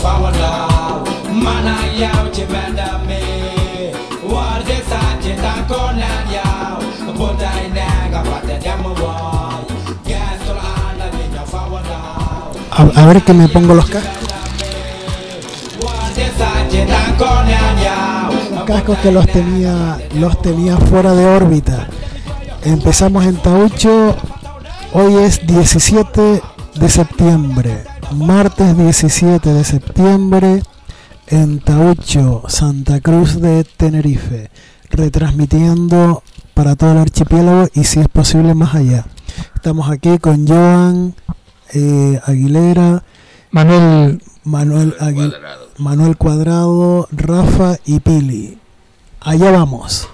A ver que me pongo los cascos. Cascos que los tenía fuera de órbita. Empezamos en Taucho. Hoy es 17 de septiembre, martes 17 de septiembre, en Taucho, Santa Cruz de Tenerife, retransmitiendo para todo el archipiélago y si es posible más allá. Estamos aquí con Joan Aguilera, Manuel Cuadrado, Rafa y Pili. Allá vamos.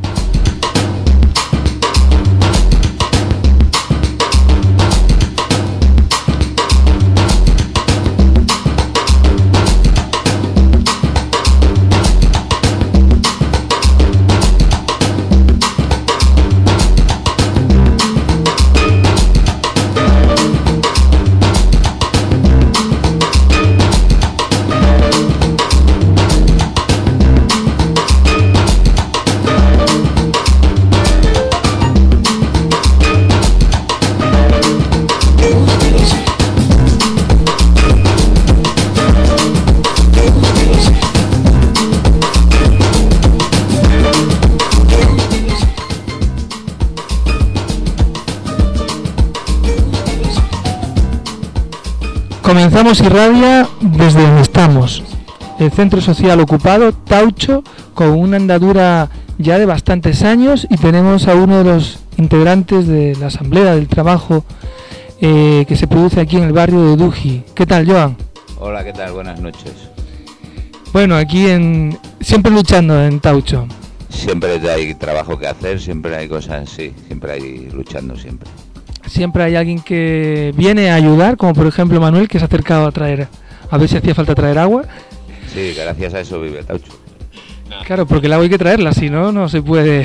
Comenzamos Irradia desde donde estamos, el centro social ocupado, Taucho, con una andadura ya de bastantes años, y tenemos a uno de los integrantes de la Asamblea del Trabajo que se produce aquí en el barrio de Duji. ¿Qué tal, Joan? Hola, ¿qué tal? Buenas noches. Bueno, aquí siempre luchando en Taucho. Siempre hay trabajo que hacer, siempre hay cosas, sí, siempre hay luchando, siempre. Siempre hay alguien que viene a ayudar, como por ejemplo Manuel, que se ha acercado a ver si hacía falta traer agua. Sí, gracias a eso vive Taucho. Claro, porque el agua hay que traerla, si no, no se puede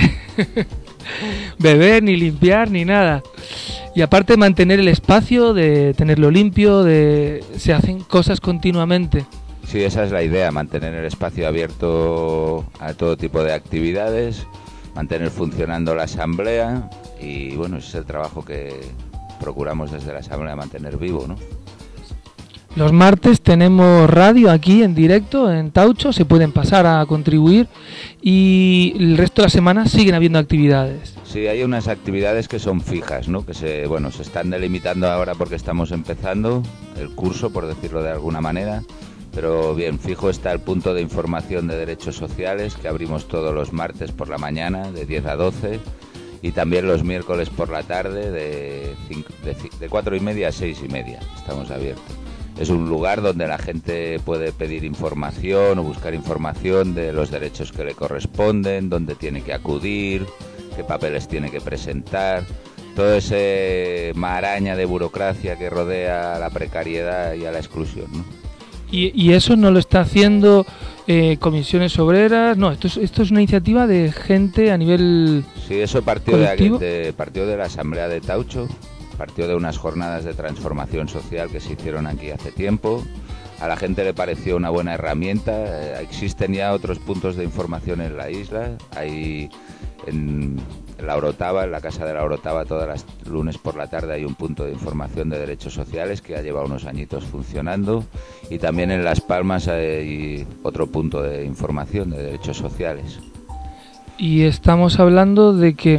beber, ni limpiar, ni nada. Y aparte de mantener el espacio, de tenerlo limpio, se hacen cosas continuamente. Sí, esa es la idea, mantener el espacio abierto a todo tipo de actividades, mantener funcionando la asamblea. Y bueno, ese es el trabajo que procuramos desde la Asamblea mantener vivo, ¿no? Los martes tenemos radio aquí en directo en Taucho, se pueden pasar a contribuir, y el resto de la semana siguen habiendo actividades. Sí, hay unas actividades que son fijas, ¿no? Que se están delimitando ahora porque estamos empezando el curso, por decirlo de alguna manera. Pero bien, fijo está el punto de información de derechos sociales, que abrimos todos los martes por la mañana de 10 a 12. Y también los miércoles por la tarde de 4:30 a 6:30 estamos abiertos. Es un lugar donde la gente puede pedir información o buscar información de los derechos que le corresponden, dónde tiene que acudir, qué papeles tiene que presentar, todo ese maraña de burocracia que rodea a la precariedad y a la exclusión, ¿no? Y eso no lo está haciendo comisiones obreras, no, esto es una iniciativa de gente a nivel. Sí, eso partió de la Asamblea de Taucho, partió de unas jornadas de transformación social que se hicieron aquí hace tiempo. A la gente le pareció una buena herramienta. Existen ya otros puntos de información en la isla. Hay en la Orotava, en la Casa de la Orotava, todas las lunes por la tarde hay un punto de información de derechos sociales que ha llevado unos añitos funcionando, y también en Las Palmas hay otro punto de información de derechos sociales. Y estamos hablando de que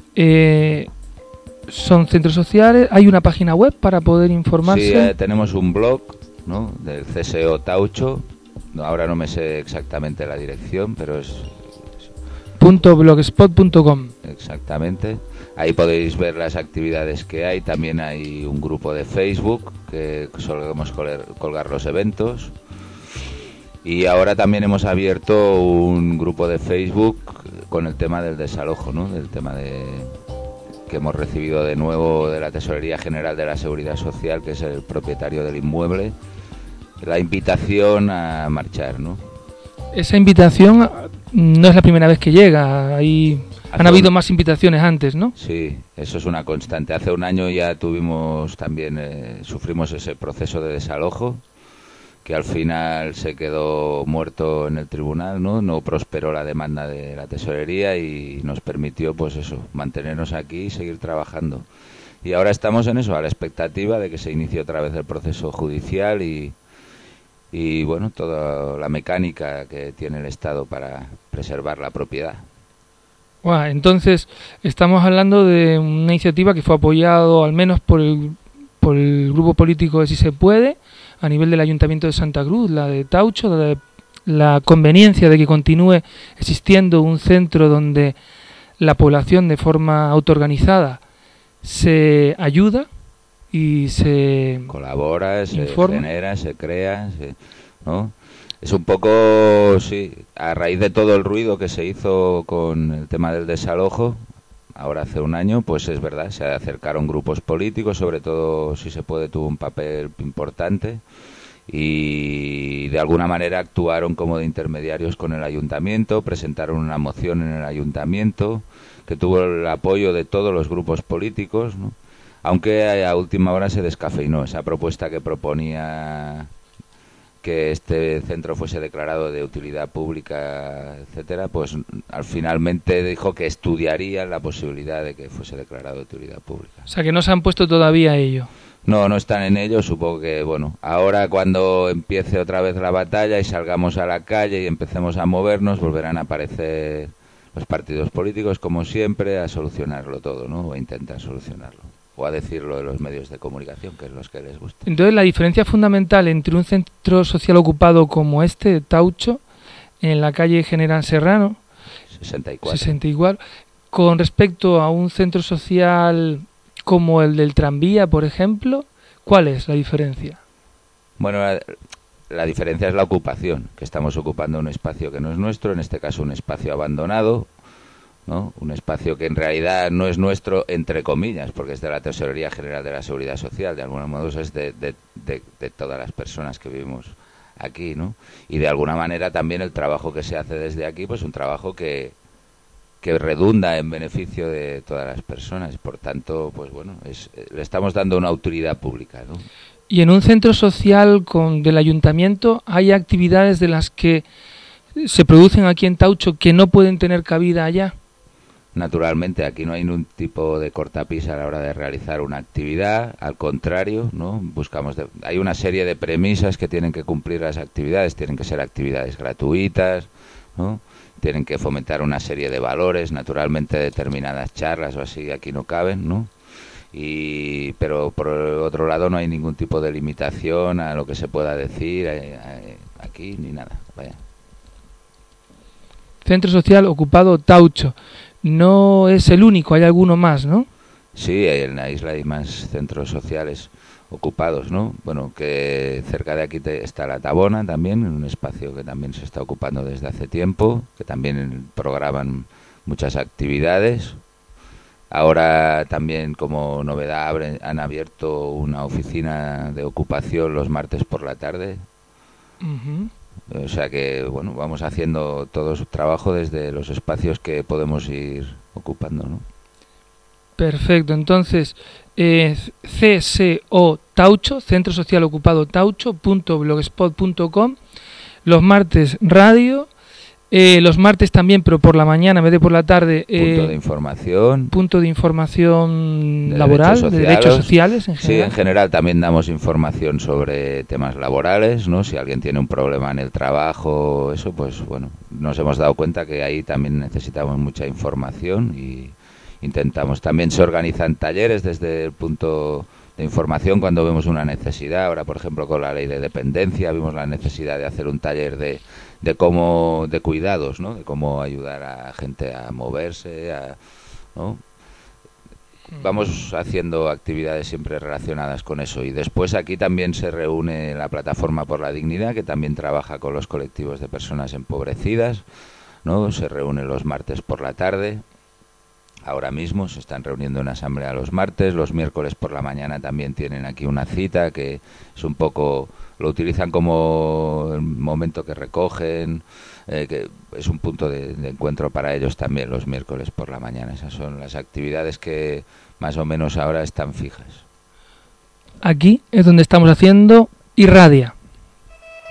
son centros sociales, hay una página web para poder informarse. Sí, tenemos un blog, ¿no?, del CSO Taucho. Ahora no me sé exactamente la dirección, pero es .blogspot.com. Exactamente. Ahí podéis ver las actividades que hay. También hay un grupo de Facebook que solemos colgar los eventos. Y ahora también hemos abierto un grupo de Facebook con el tema del desalojo, ¿no?, del tema que hemos recibido de nuevo de la Tesorería General de la Seguridad Social, que es el propietario del inmueble, la invitación a marchar, ¿no? Esa invitación no es la primera vez que llega, han habido más invitaciones antes, ¿no? Sí, eso es una constante. Hace un año ya sufrimos ese proceso de desalojo, que al final se quedó muerto en el tribunal, no prosperó la demanda de la tesorería y nos permitió, pues eso, mantenernos aquí y seguir trabajando. Y ahora estamos en eso, a la expectativa de que se inicie otra vez el proceso judicial y bueno, toda la mecánica que tiene el Estado para preservar la propiedad. Entonces, estamos hablando de una iniciativa que fue apoyado al menos por el grupo político de Si Se Puede, a nivel del Ayuntamiento de Santa Cruz, la de Taucho, la conveniencia de que continúe existiendo un centro donde la población de forma autoorganizada se ayuda y se colabora, informa. Se genera, se crea, ¿no? Es un poco, sí, a raíz de todo el ruido que se hizo con el tema del desalojo, ahora hace un año, pues es verdad, se acercaron grupos políticos, sobre todo Si Se Puede tuvo un papel importante y de alguna manera actuaron como de intermediarios con el ayuntamiento, presentaron una moción en el ayuntamiento que tuvo el apoyo de todos los grupos políticos, ¿no? Aunque a última hora se descafeinó esa propuesta que proponía que este centro fuese declarado de utilidad pública, etcétera, pues finalmente dijo que estudiaría la posibilidad de que fuese declarado de utilidad pública. O sea, que no se han puesto todavía a ello. No están en ello, supongo que, bueno, ahora cuando empiece otra vez la batalla y salgamos a la calle y empecemos a movernos, volverán a aparecer los partidos políticos, como siempre, a solucionarlo todo, ¿no? O a intentar solucionarlo. O a decirlo de los medios de comunicación, que es los que les gusta. Entonces, la diferencia fundamental entre un centro social ocupado como este, Taucho, en la calle General Serrano, 64, con respecto a un centro social como el del tranvía, por ejemplo, ¿cuál es la diferencia? Bueno, la diferencia es la ocupación, que estamos ocupando un espacio que no es nuestro, en este caso un espacio abandonado, ¿no? Un espacio que en realidad no es nuestro, entre comillas, porque es de la Tesorería General de la Seguridad Social, de alguna manera es de todas las personas que vivimos aquí, ¿no? Y de alguna manera también el trabajo que se hace desde aquí, pues un trabajo que redunda en beneficio de todas las personas. Por tanto, pues bueno, le estamos dando una utilidad pública, ¿no? Y en un centro social del ayuntamiento hay actividades de las que se producen aquí en Taucho que no pueden tener cabida allá. Naturalmente, aquí no hay ningún tipo de cortapisa a la hora de realizar una actividad, al contrario, ¿no? Hay una serie de premisas que tienen que cumplir las actividades, tienen que ser actividades gratuitas, ¿no? Tienen que fomentar una serie de valores, naturalmente determinadas charlas o así aquí no caben, ¿no? Pero por otro lado no hay ningún tipo de limitación a lo que se pueda decir aquí ni nada, vaya. Centro Social Ocupado Taucho. No es el único, hay alguno más, ¿no? Sí, en la isla hay más centros sociales ocupados, ¿no? Bueno, que cerca de aquí está La Tabona también, un espacio que también se está ocupando desde hace tiempo, que también programan muchas actividades. Ahora también, como novedad, han abierto una oficina de ocupación los martes por la tarde. Uh-huh. O sea que, bueno, vamos haciendo todo su trabajo desde los espacios que podemos ir ocupando, ¿no? Perfecto, entonces CSO Taucho, Centro Social Ocupado Taucho.blogspot.com, los martes radio, los martes también, pero por la mañana en vez de por la tarde, punto de información laboral, de derechos sociales en general. Sí, en general también damos información sobre temas laborales, ¿no? Si alguien tiene un problema en el trabajo, eso, pues bueno, nos hemos dado cuenta que ahí también necesitamos mucha información y intentamos. También se organizan talleres desde el punto de información cuando vemos una necesidad. Ahora, por ejemplo, con la ley de dependencia vimos la necesidad de hacer un taller de cuidados, ¿no? De cómo ayudar a gente a moverse, ¿no? Vamos haciendo actividades siempre relacionadas con eso. Y después aquí también se reúne la Plataforma por la Dignidad, que también trabaja con los colectivos de personas empobrecidas, ¿no? Se reúne los martes por la tarde. Ahora mismo se están reuniendo en asamblea los martes, los miércoles por la mañana también tienen aquí una cita que es un poco, lo utilizan como el momento que recogen, que es un punto de encuentro para ellos también los miércoles por la mañana. Esas son las actividades que más o menos ahora están fijas. Aquí es donde estamos haciendo Irradia.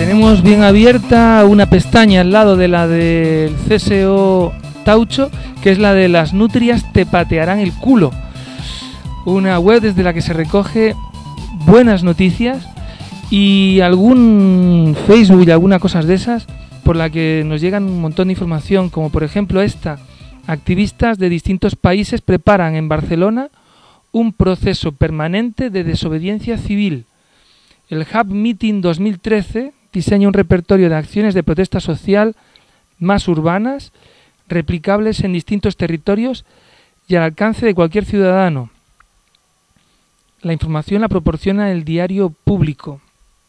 tenemos bien abierta una pestaña al lado de la del CSO Taucho, que es la de las nutrias te patearán el culo. Una web desde la que se recoge buenas noticias y algún Facebook y alguna cosas de esas por la que nos llegan un montón de información, como por ejemplo esta: activistas de distintos países preparan en Barcelona un proceso permanente de desobediencia civil. El Hub Meeting 2013 diseña un repertorio de acciones de protesta social más urbanas, replicables en distintos territorios y al alcance de cualquier ciudadano. La información la proporciona el diario Público.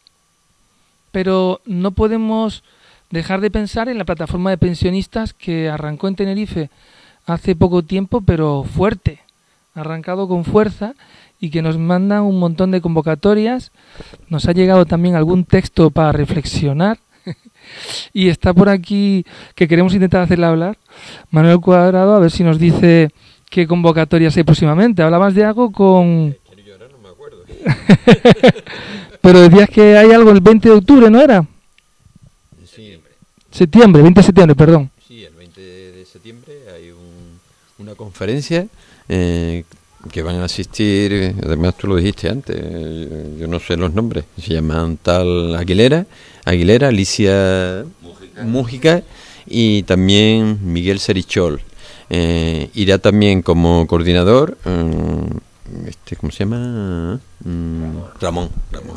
Pero no podemos dejar de pensar en la plataforma de pensionistas que arrancó en Tenerife hace poco tiempo, pero fuerte, arrancado con fuerza, y que nos mandan un montón de convocatorias. Nos ha llegado también algún texto para reflexionar y está por aquí, que queremos intentar hacerle hablar, Manuel Cuadrado, a ver si nos dice qué convocatorias hay próximamente. Hablabas de algo con... Yo ahora no me acuerdo. Pero decías que hay algo el 20 de octubre, ¿no era? Sí. Septiembre, 20 de septiembre, perdón. Sí, el 20 de septiembre hay una conferencia que van a asistir, además tú lo dijiste antes, yo no sé los nombres, se llaman tal Aguilera, Alicia Mújica y también Miguel Serichol. Irá también como coordinador, ¿cómo se llama? Ramón.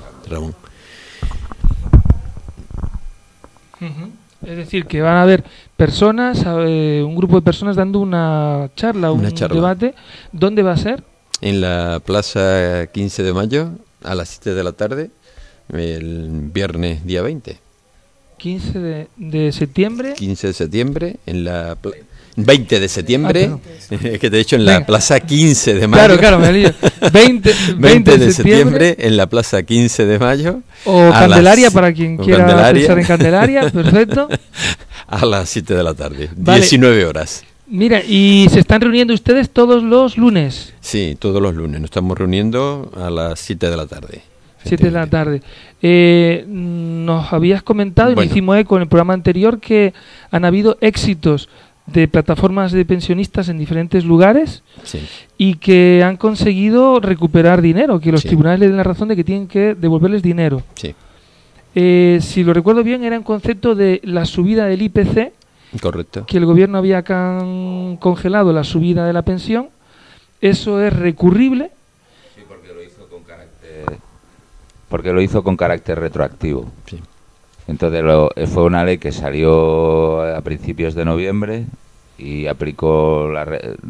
Es decir, que van a haber personas, un grupo de personas dando una charla, un debate. ¿Dónde va a ser? En la Plaza 15 de Mayo, a las 7 de la tarde, el viernes día 20. 15 de septiembre. 15 de septiembre, en la... 20 de septiembre, que de hecho en la Plaza 15 de Mayo. Claro, me lío. 20 de septiembre en la Plaza 15 de Mayo. O Candelaria, para quien quiera pensar en Candelaria, perfecto. A las 7 de la tarde, vale. 19 horas. Mira, ¿y se están reuniendo ustedes todos los lunes? Sí, todos los lunes, nos estamos reuniendo a las 7 de la tarde. 7 de la tarde. Nos habías comentado, y nos hicimos eco en el programa anterior, que han habido éxitos de plataformas de pensionistas en diferentes lugares, sí, y que han conseguido recuperar dinero, que los tribunales le den la razón de que tienen que devolverles dinero. Sí. Si lo recuerdo bien, era en concepto de la subida del IPC. Correcto. Que el gobierno había congelado la subida de la pensión. ¿Eso es recurrible? Sí, porque lo hizo con carácter retroactivo. Sí. Entonces fue una ley que salió a principios de noviembre y aplicó la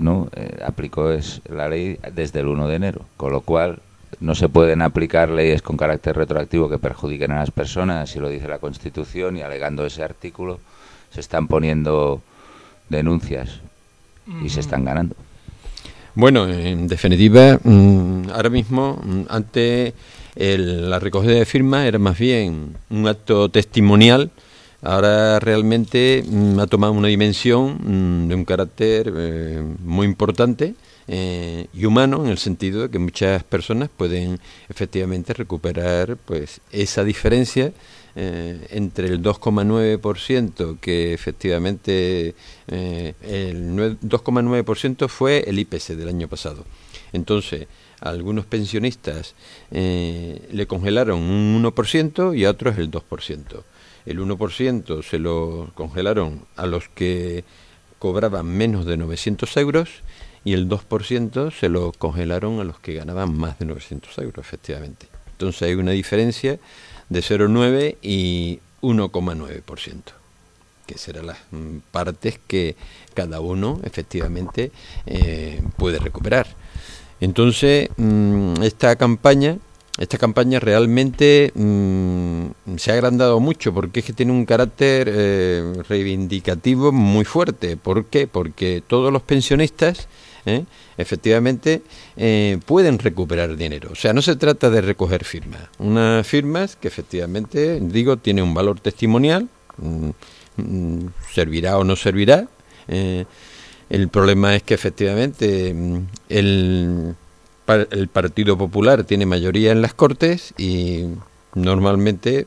ley desde el 1 de enero, con lo cual no se pueden aplicar leyes con carácter retroactivo que perjudiquen a las personas, si lo dice la Constitución, y alegando ese artículo se están poniendo denuncias y se están ganando. Bueno, en definitiva, ahora mismo, antes la recogida de firmas era más bien un acto testimonial. Ahora realmente ha tomado una dimensión de un carácter muy importante y humano, en el sentido de que muchas personas pueden efectivamente recuperar pues esa diferencia entre el 2,9% que efectivamente el 2,9% fue el IPC del año pasado. Entonces, a algunos pensionistas le congelaron un 1% y a otros el 2%. El 1% se lo congelaron a los que cobraban menos de 900 euros y el 2% se lo congelaron a los que ganaban más de 900 euros, efectivamente. Entonces hay una diferencia de 0,9 y 1,9%, que serán las partes que cada uno efectivamente puede recuperar. Entonces, esta campaña realmente se ha agrandado mucho, porque es que tiene un carácter reivindicativo muy fuerte. ¿Por qué? Porque todos los pensionistas efectivamente pueden recuperar dinero. O sea, no se trata de recoger firmas. Unas firmas que efectivamente, digo, tiene un valor testimonial, servirá o no servirá. El problema es que efectivamente el Partido Popular tiene mayoría en las Cortes y normalmente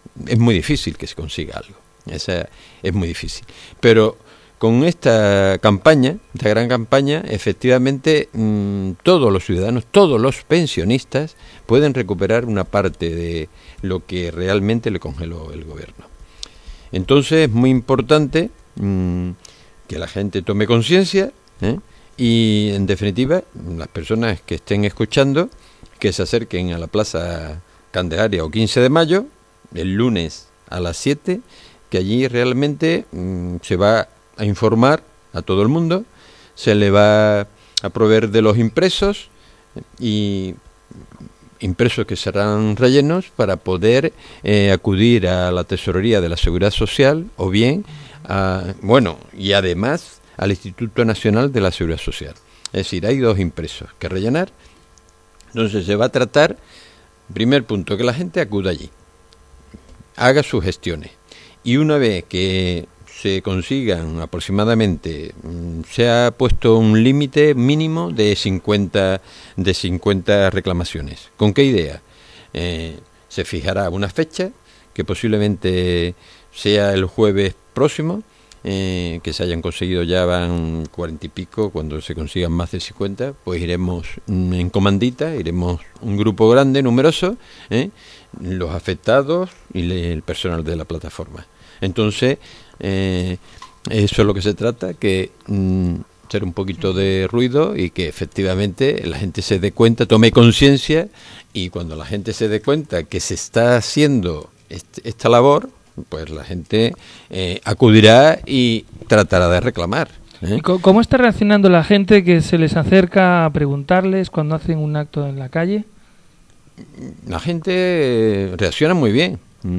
es muy difícil que se consiga algo. Esa es muy difícil. Pero con esta campaña, esta gran campaña, efectivamente todos los ciudadanos, todos los pensionistas pueden recuperar una parte de lo que realmente le congeló el gobierno. Entonces es muy importante que la gente tome conciencia, y en definitiva las personas que estén escuchando que se acerquen a la Plaza Candelaria o 15 de mayo el lunes a las 7, que allí realmente se va a informar a todo el mundo, se le va a proveer de los impresos, y impresos que serán rellenos para poder acudir a la Tesorería de la Seguridad Social o bien y además al Instituto Nacional de la Seguridad Social. Es decir, hay 2 impresos que rellenar. Entonces se va a tratar, primer punto, que la gente acuda allí, haga sus gestiones, y una vez que se consigan aproximadamente, se ha puesto un límite mínimo de 50 reclamaciones. ¿Con qué idea? Se fijará una fecha, que posiblemente sea el jueves próximo, que se hayan conseguido, ya van 40 y pico, cuando se consigan más de 50, pues iremos en comandita, iremos un grupo grande, numeroso, los afectados y el personal de la plataforma. Entonces, eso es lo que se trata, que hacer un poquito de ruido y que efectivamente la gente se dé cuenta, tome conciencia, y cuando la gente se dé cuenta que se está haciendo esta labor, pues la gente acudirá y tratará de reclamar. ¿Y cómo está reaccionando la gente que se les acerca a preguntarles cuando hacen un acto en la calle? La gente reacciona muy bien,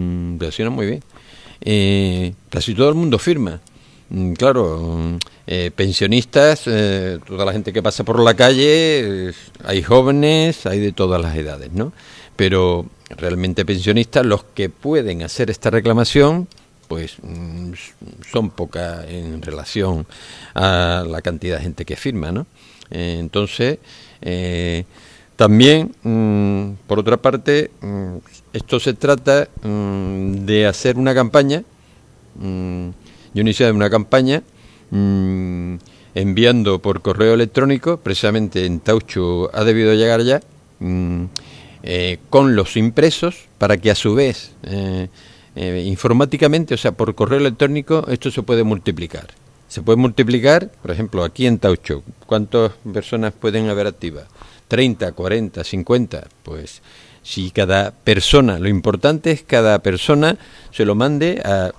casi todo el mundo firma. Claro, pensionistas, toda la gente que pasa por la calle, hay jóvenes, hay de todas las edades, ¿no? Pero realmente pensionistas, los que pueden hacer esta reclamación, pues son pocas en relación a la cantidad de gente que firma, ¿no? Entonces, también, por otra parte, esto se trata de hacer una campaña. Yo inicié una campaña enviando por correo electrónico, precisamente en Taucho ha debido llegar ya, con los impresos, para que a su vez informáticamente, o sea, por correo electrónico, esto se puede multiplicar. Se puede multiplicar, por ejemplo, aquí en Taucho, ¿cuántas personas pueden haber activas? 30, 40, 50, pues si cada persona, lo importante es cada persona se lo mande a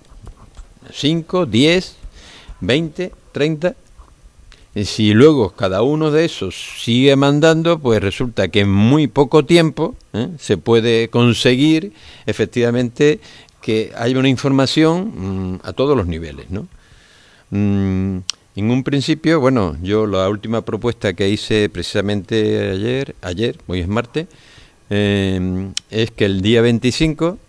5, 10, 20, 30. Y si luego cada uno de esos sigue mandando, pues resulta que en muy poco tiempo se puede conseguir efectivamente que haya una información a todos los niveles, ¿no? En un principio, bueno, yo la última propuesta que hice precisamente ayer, hoy es martes, es que el día 25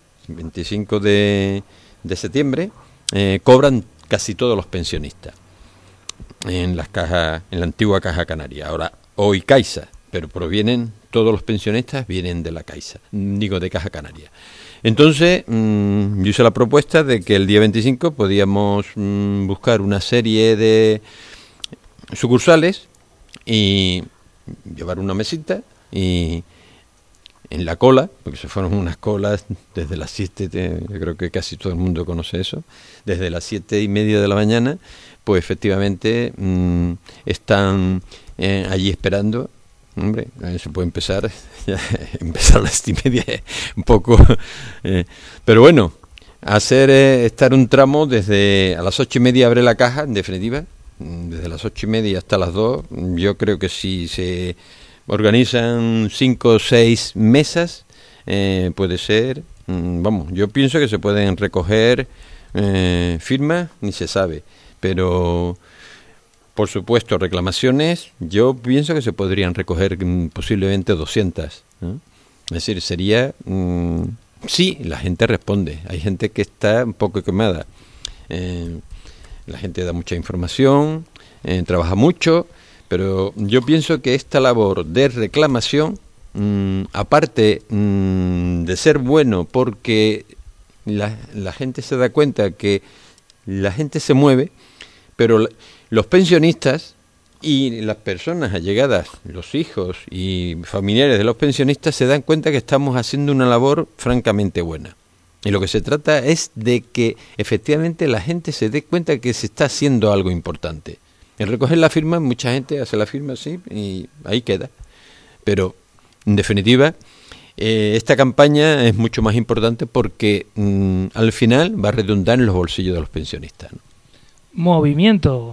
de septiembre, cobran casi todos los pensionistas en las cajas, en la antigua Caja Canaria, ahora hoy Caixa, pero provienen, todos los pensionistas vienen de la Caixa, digo de Caja Canaria. Entonces, yo hice la propuesta de que el día 25 podíamos buscar una serie de sucursales y llevar una mesita, y en la cola, porque se fueron unas colas desde las 7, yo creo que casi todo el mundo conoce eso, desde las 7:30 de la mañana, pues efectivamente están allí esperando. Hombre, se puede empezar a las 7:30 un poco, pero bueno, estar un tramo desde a las 8:30 abre la caja, en definitiva, desde las 8:30 hasta las 2, yo creo que si se organizan 5 o 6 mesas, puede ser, vamos, yo pienso que se pueden recoger firmas, ni se sabe, pero por supuesto reclamaciones, yo pienso que se podrían recoger posiblemente 200, ¿no? Es decir, sería, sí, la gente responde, hay gente que está un poco quemada, la gente da mucha información, trabaja mucho, pero yo pienso que esta labor de reclamación, aparte de ser bueno porque la gente se da cuenta que la gente se mueve, pero los pensionistas y las personas allegadas, los hijos y familiares de los pensionistas, se dan cuenta que estamos haciendo una labor francamente buena. Y lo que se trata es de que efectivamente la gente se dé cuenta que se está haciendo algo importante. En recoger la firma, mucha gente hace la firma así y ahí queda. Pero, en definitiva, esta campaña es mucho más importante porque al final va a redundar en los bolsillos de los pensionistas, ¿no? Movimiento.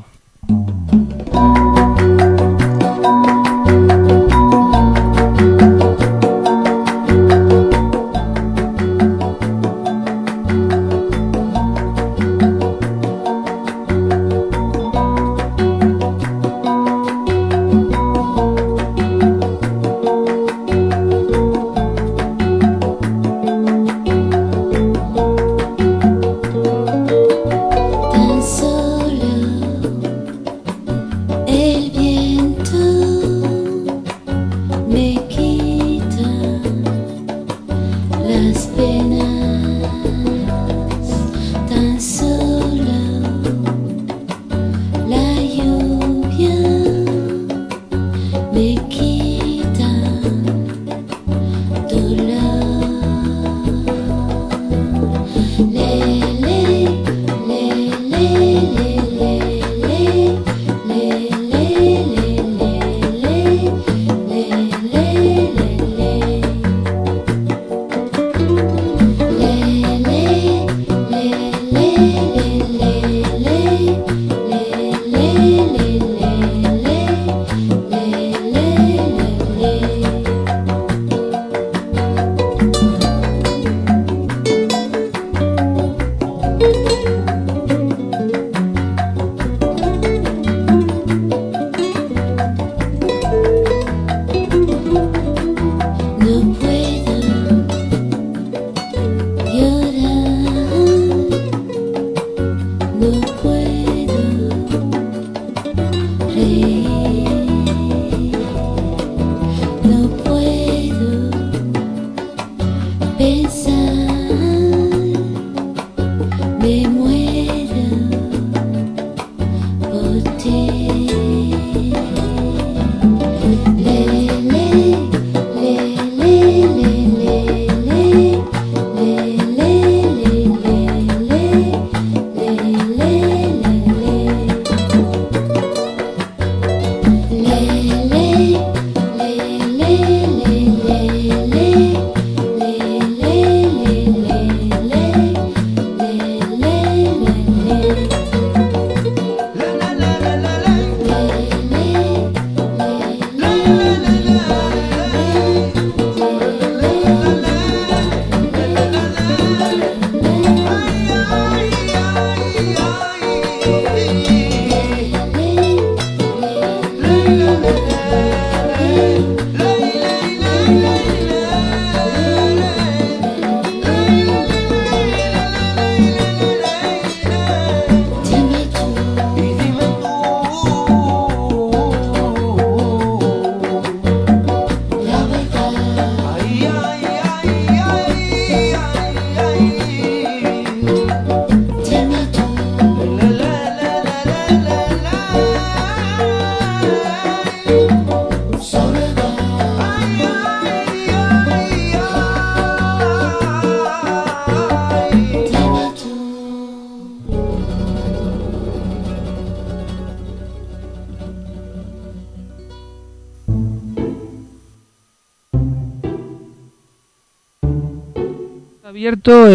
Abierto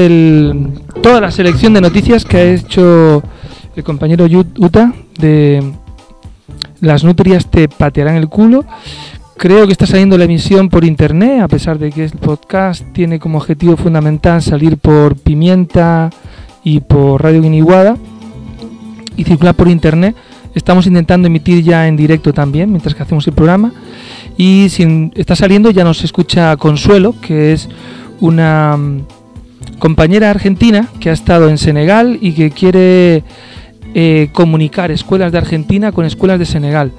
toda la selección de noticias que ha hecho el compañero Uta de Las Nutrias te patearán el culo. Creo que está saliendo la emisión por internet, a pesar de que el podcast tiene como objetivo fundamental salir por Pimienta y por Radio Guiniguada y circular por internet. Estamos intentando emitir ya en directo también mientras que hacemos el programa, y si está saliendo ya nos escucha Consuelo, que es una compañera argentina que ha estado en Senegal y que quiere comunicar escuelas de Argentina con escuelas de Senegal.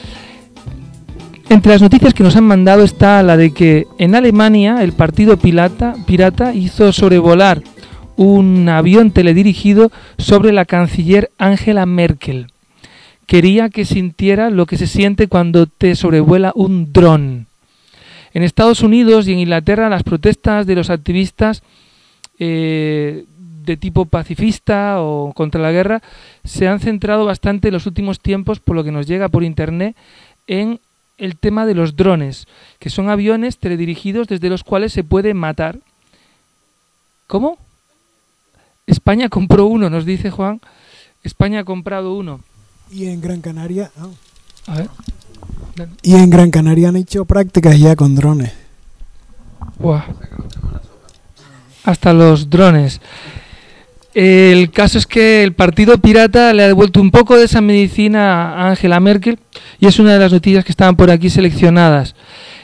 Entre las noticias que nos han mandado está la de que en Alemania el partido pirata hizo sobrevolar un avión teledirigido sobre la canciller Angela Merkel. Quería que sintiera lo que se siente cuando te sobrevuela un dron. En Estados Unidos y en Inglaterra las protestas de los activistas de tipo pacifista o contra la guerra se han centrado bastante en los últimos tiempos, por lo que nos llega por internet, en el tema de los drones, que son aviones teledirigidos desde los cuales se puede matar. ¿Cómo? España compró uno, nos dice Juan. España ha comprado uno. Y en Gran Canaria... A ver. Y en Gran Canaria han hecho prácticas ya con drones. Wow. Hasta los drones. El caso es que el Partido Pirata le ha devuelto un poco de esa medicina a Angela Merkel y es una de las noticias que estaban por aquí seleccionadas.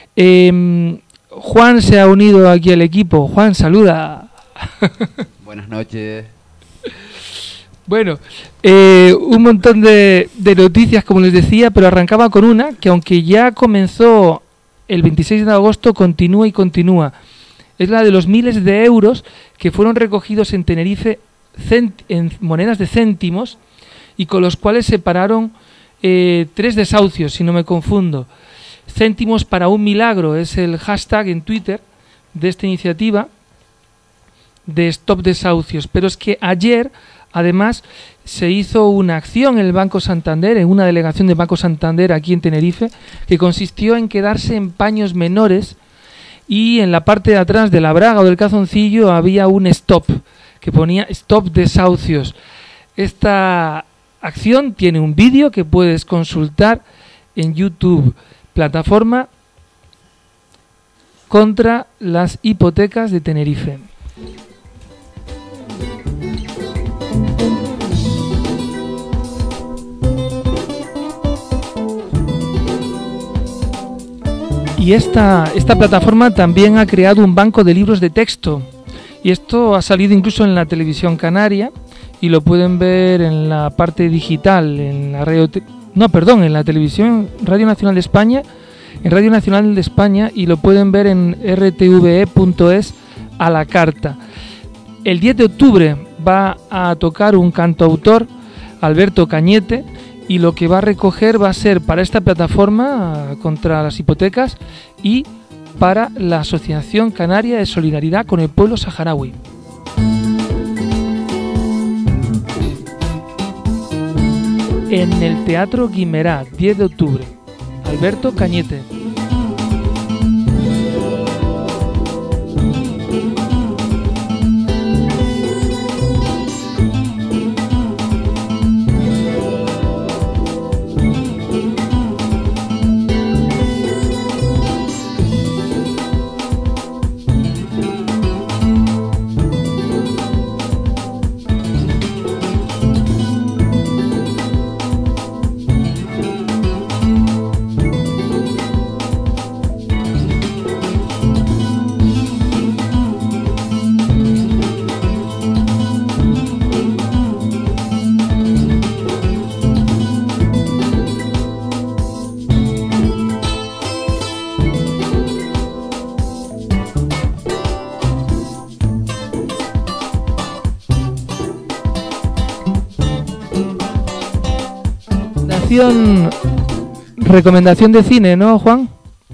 Juan se ha unido aquí al equipo. Juan, saluda. Buenas noches. Bueno, un montón de noticias, como les decía, pero arrancaba con una que, aunque ya comenzó el 26 de agosto, continúa y continúa. Es la de los miles de euros que fueron recogidos en Tenerife en monedas de céntimos y con los cuales se pararon 3 desahucios, si no me confundo. Céntimos para un milagro es el hashtag en Twitter de esta iniciativa de Stop Desahucios. Pero es que ayer, además, se hizo una acción en el Banco Santander, en una delegación del Banco Santander aquí en Tenerife, que consistió en quedarse en paños menores, y en la parte de atrás de la braga o del calzoncillo había un stop que ponía Stop Desahucios. Esta acción tiene un vídeo que puedes consultar en YouTube, plataforma contra las hipotecas de Tenerife. Y esta plataforma también ha creado un banco de libros de texto. Y esto ha salido incluso en la televisión canaria y lo pueden ver en la parte digital, en la radio, en la televisión Radio Nacional de España, en Radio Nacional de España, y lo pueden ver en rtve.es a la carta. El 10 de octubre va a tocar un cantautor, Alberto Cañete, y lo que va a recoger va a ser para esta plataforma contra las hipotecas y para la Asociación Canaria de Solidaridad con el Pueblo Saharaui. En el Teatro Guimerá, 10 de octubre, Alberto Cañete. Recomendación de cine, ¿no, Juan?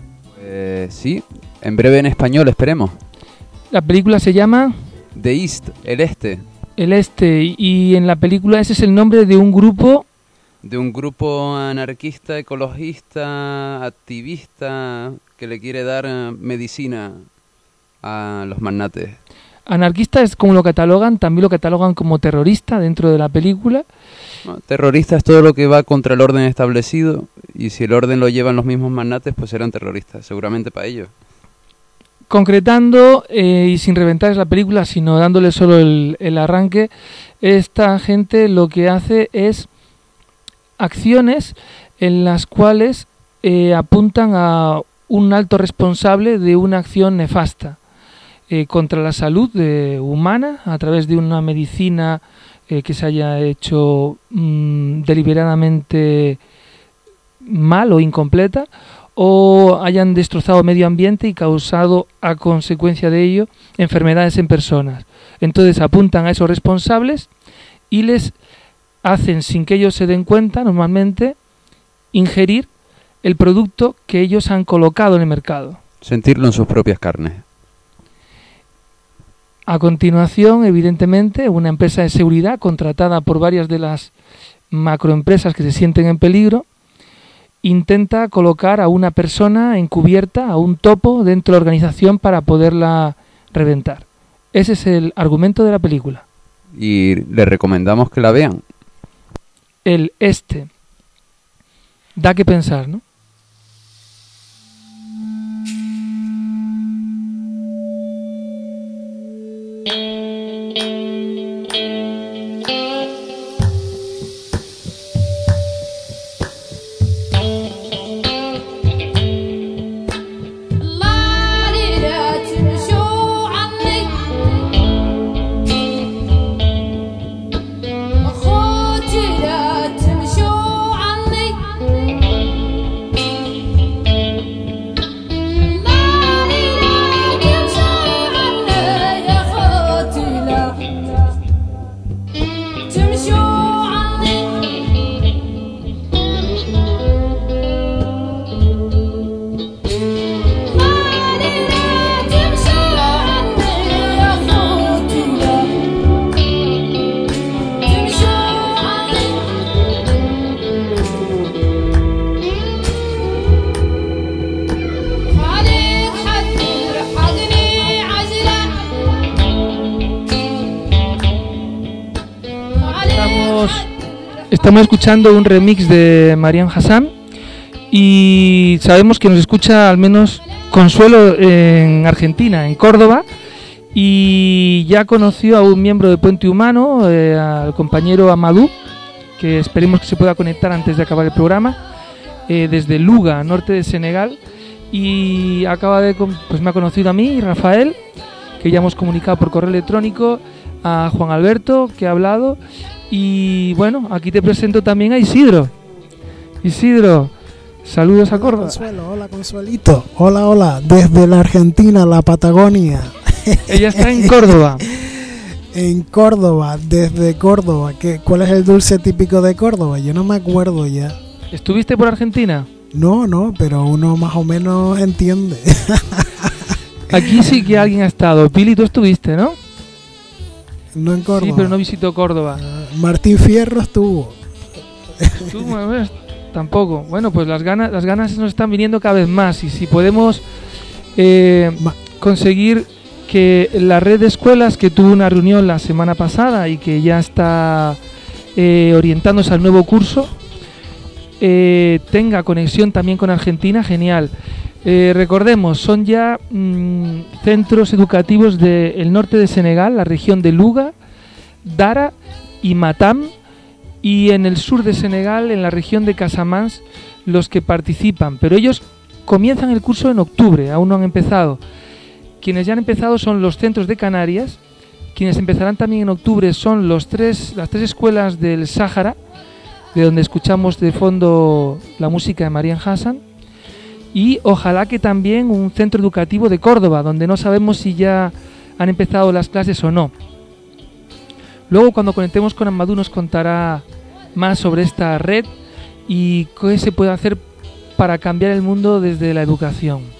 Sí, en breve en español, esperemos. La película se llama The East, el Este. El Este, y en la película ese es el nombre de un grupo... De un grupo anarquista, ecologista, activista, que le quiere dar medicina a los magnates. Anarquista es como lo catalogan, también lo catalogan como terrorista dentro de la película. No, terrorista es todo lo que va contra el orden establecido, y si el orden lo llevan los mismos magnates, pues serán terroristas, seguramente para ellos. Concretando, y sin reventar la película, sino dándole solo el arranque, esta gente lo que hace es acciones en las cuales apuntan a un alto responsable de una acción nefasta contra la salud humana a través de una medicina que se haya hecho deliberadamente mal o incompleta, o hayan destrozado medio ambiente y causado a consecuencia de ello enfermedades en personas. Entonces apuntan a esos responsables y les hacen, sin que ellos se den cuenta, normalmente, ingerir el producto que ellos han colocado en el mercado. Sentirlo en sus propias carnes. A continuación, evidentemente, una empresa de seguridad contratada por varias de las macroempresas que se sienten en peligro intenta colocar a una persona encubierta, a un topo dentro de la organización para poderla reventar. Ese es el argumento de la película. Y les recomendamos que la vean. El este da que pensar, ¿no? Estamos escuchando un remix de Marian Hassan y sabemos que nos escucha al menos Consuelo en Argentina, en Córdoba, y ya conoció a un miembro de Puente Humano, al compañero Amadou, que esperemos que se pueda conectar antes de acabar el programa, desde Luga, norte de Senegal, y pues me ha conocido a mí, Rafael, que ya hemos comunicado por correo electrónico, a Juan Alberto, que ha hablado. Y bueno, aquí te presento también a Isidro. Isidro, saludos a Córdoba. Consuelo, hola Consuelito. Hola, desde la Argentina, la Patagonia. Ella está en Córdoba. En Córdoba, desde Córdoba. ¿Cuál es el dulce típico de Córdoba? Yo no me acuerdo ya. ¿Estuviste por Argentina? No, pero uno más o menos entiende. Aquí sí que alguien ha estado. Pili, tú estuviste, ¿no? No en Córdoba. Sí, pero no visitó Córdoba. Martín Fierro estuvo. Tú, bueno, tampoco. Bueno, pues las ganas nos están viniendo cada vez más. Y si podemos conseguir que la red de escuelas, que tuvo una reunión la semana pasada y que ya está orientándose al nuevo curso, tenga conexión también con Argentina, genial. Recordemos, son ya centros educativos del norte de Senegal, la región de Luga, Dara y Matam, y en el sur de Senegal, en la región de Casamance, los que participan. Pero ellos comienzan el curso en octubre, aún no han empezado. Quienes ya han empezado son los centros de Canarias. Quienes empezarán también en octubre son las tres escuelas del Sáhara, de donde escuchamos de fondo la música de Marian Hassan. Y ojalá que también un centro educativo de Córdoba, donde no sabemos si ya han empezado las clases o no. Luego, cuando conectemos con Amadou, nos contará más sobre esta red y qué se puede hacer para cambiar el mundo desde la educación.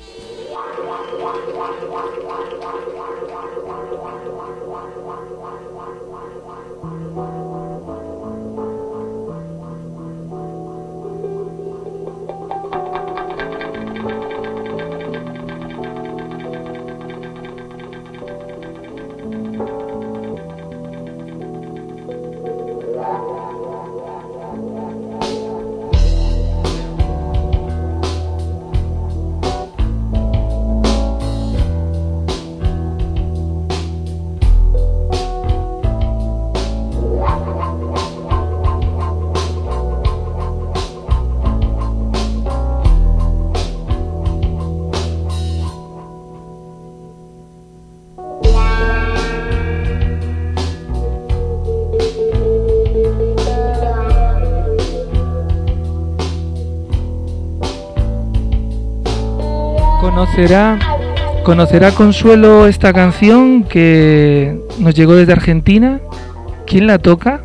Conocerá Consuelo esta canción que nos llegó desde Argentina. ¿Quién la toca?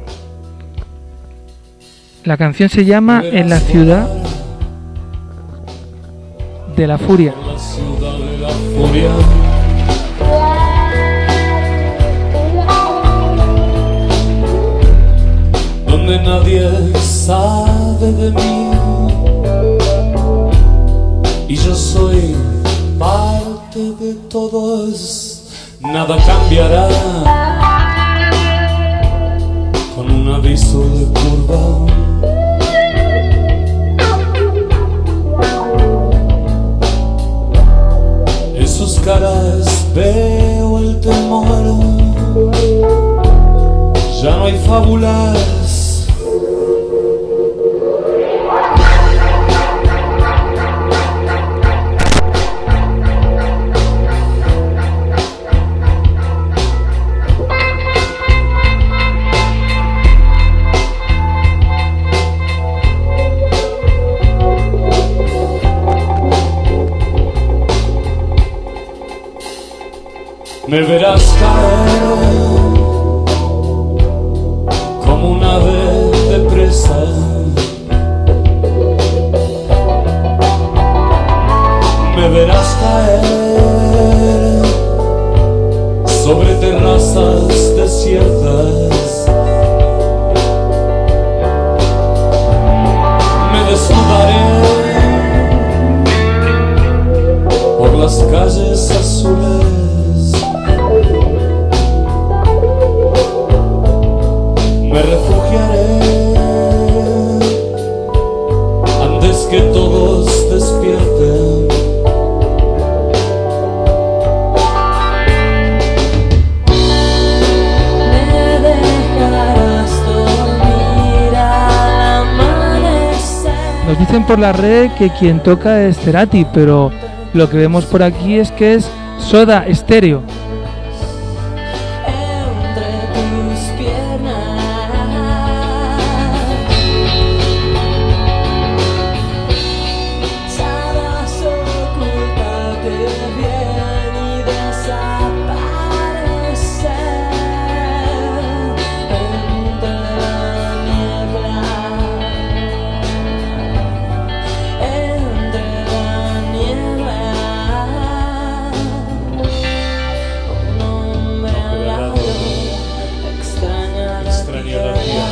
La canción se llama En la ciudad de la furia. La ciudad de la furia. Donde nadie sabe de mí y yo soy parte de todos, nada cambiará con un aviso de curva. En sus caras veo el temor, ya no hay fábulas. Me verás caer como un ave de presa. Me verás caer sobre terrazas desiertas. Me desnudaré por las calles azules. Me refugiaré antes que todos despierten. Me dejarás dormir al amanecer. Nos dicen por la red que quien toca es Cerati, pero lo que vemos por aquí es que es Soda Stereo. Entre tus piernas sabrás ocultarte bien y desaparecer entre la niebla, entre la niebla. Un hombre al lado extraña la tierra.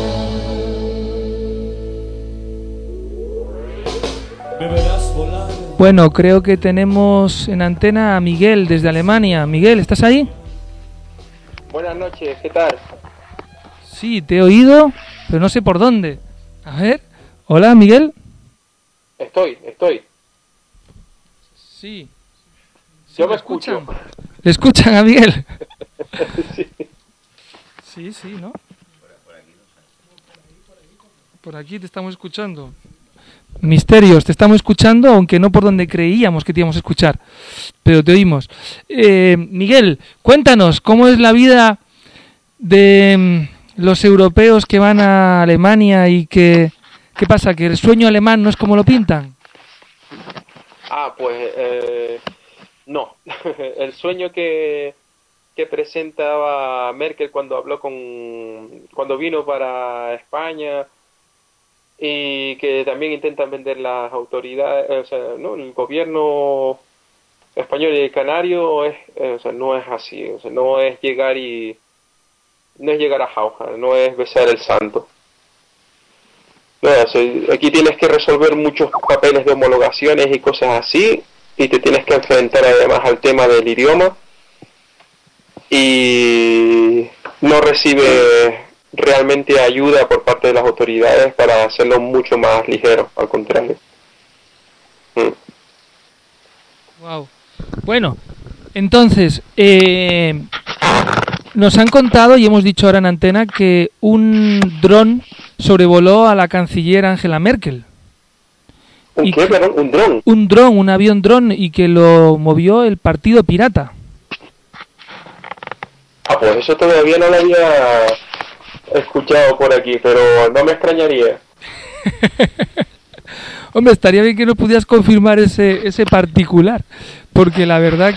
Me verás volar. Bueno, creo que tenemos en antena a Miguel desde Alemania. Miguel, ¿estás ahí? Buenas noches, ¿qué tal? Sí, te he oído, pero no sé por dónde. A ver. Hola, Miguel. Estoy. Sí. Yo me escucho. ¿Le escuchan a Miguel? Sí. Sí, ¿no? Por aquí te estamos escuchando. Misterios, te estamos escuchando, aunque no por donde creíamos que te íbamos a escuchar, pero te oímos. Miguel, cuéntanos, ¿cómo es la vida de los europeos que van a Alemania y qué pasa? ¿Que el sueño alemán no es como lo pintan? Pues no. El sueño que presentaba Merkel cuando vino para España y que también intentan vender las autoridades, o sea, ¿no? El gobierno español y el canario no es así, o sea, no es llegar a Jauja, no es besar el santo. No, o sea, aquí tienes que resolver muchos papeles de homologaciones y cosas así, y te tienes que enfrentar además al tema del idioma, y no recibes realmente ayuda por parte de las autoridades para hacerlo mucho más ligero, al contrario. Wow. Bueno, entonces, nos han contado y hemos dicho ahora en antena que un dron sobrevoló a la canciller Angela Merkel. ¿Un qué, perdón? ¿Un dron? Un dron, un avión dron, y que lo movió el Partido Pirata. Pues eso todavía no lo había escuchado por aquí, pero no me extrañaría. Hombre, estaría bien que nos pudieras confirmar ese particular, porque la verdad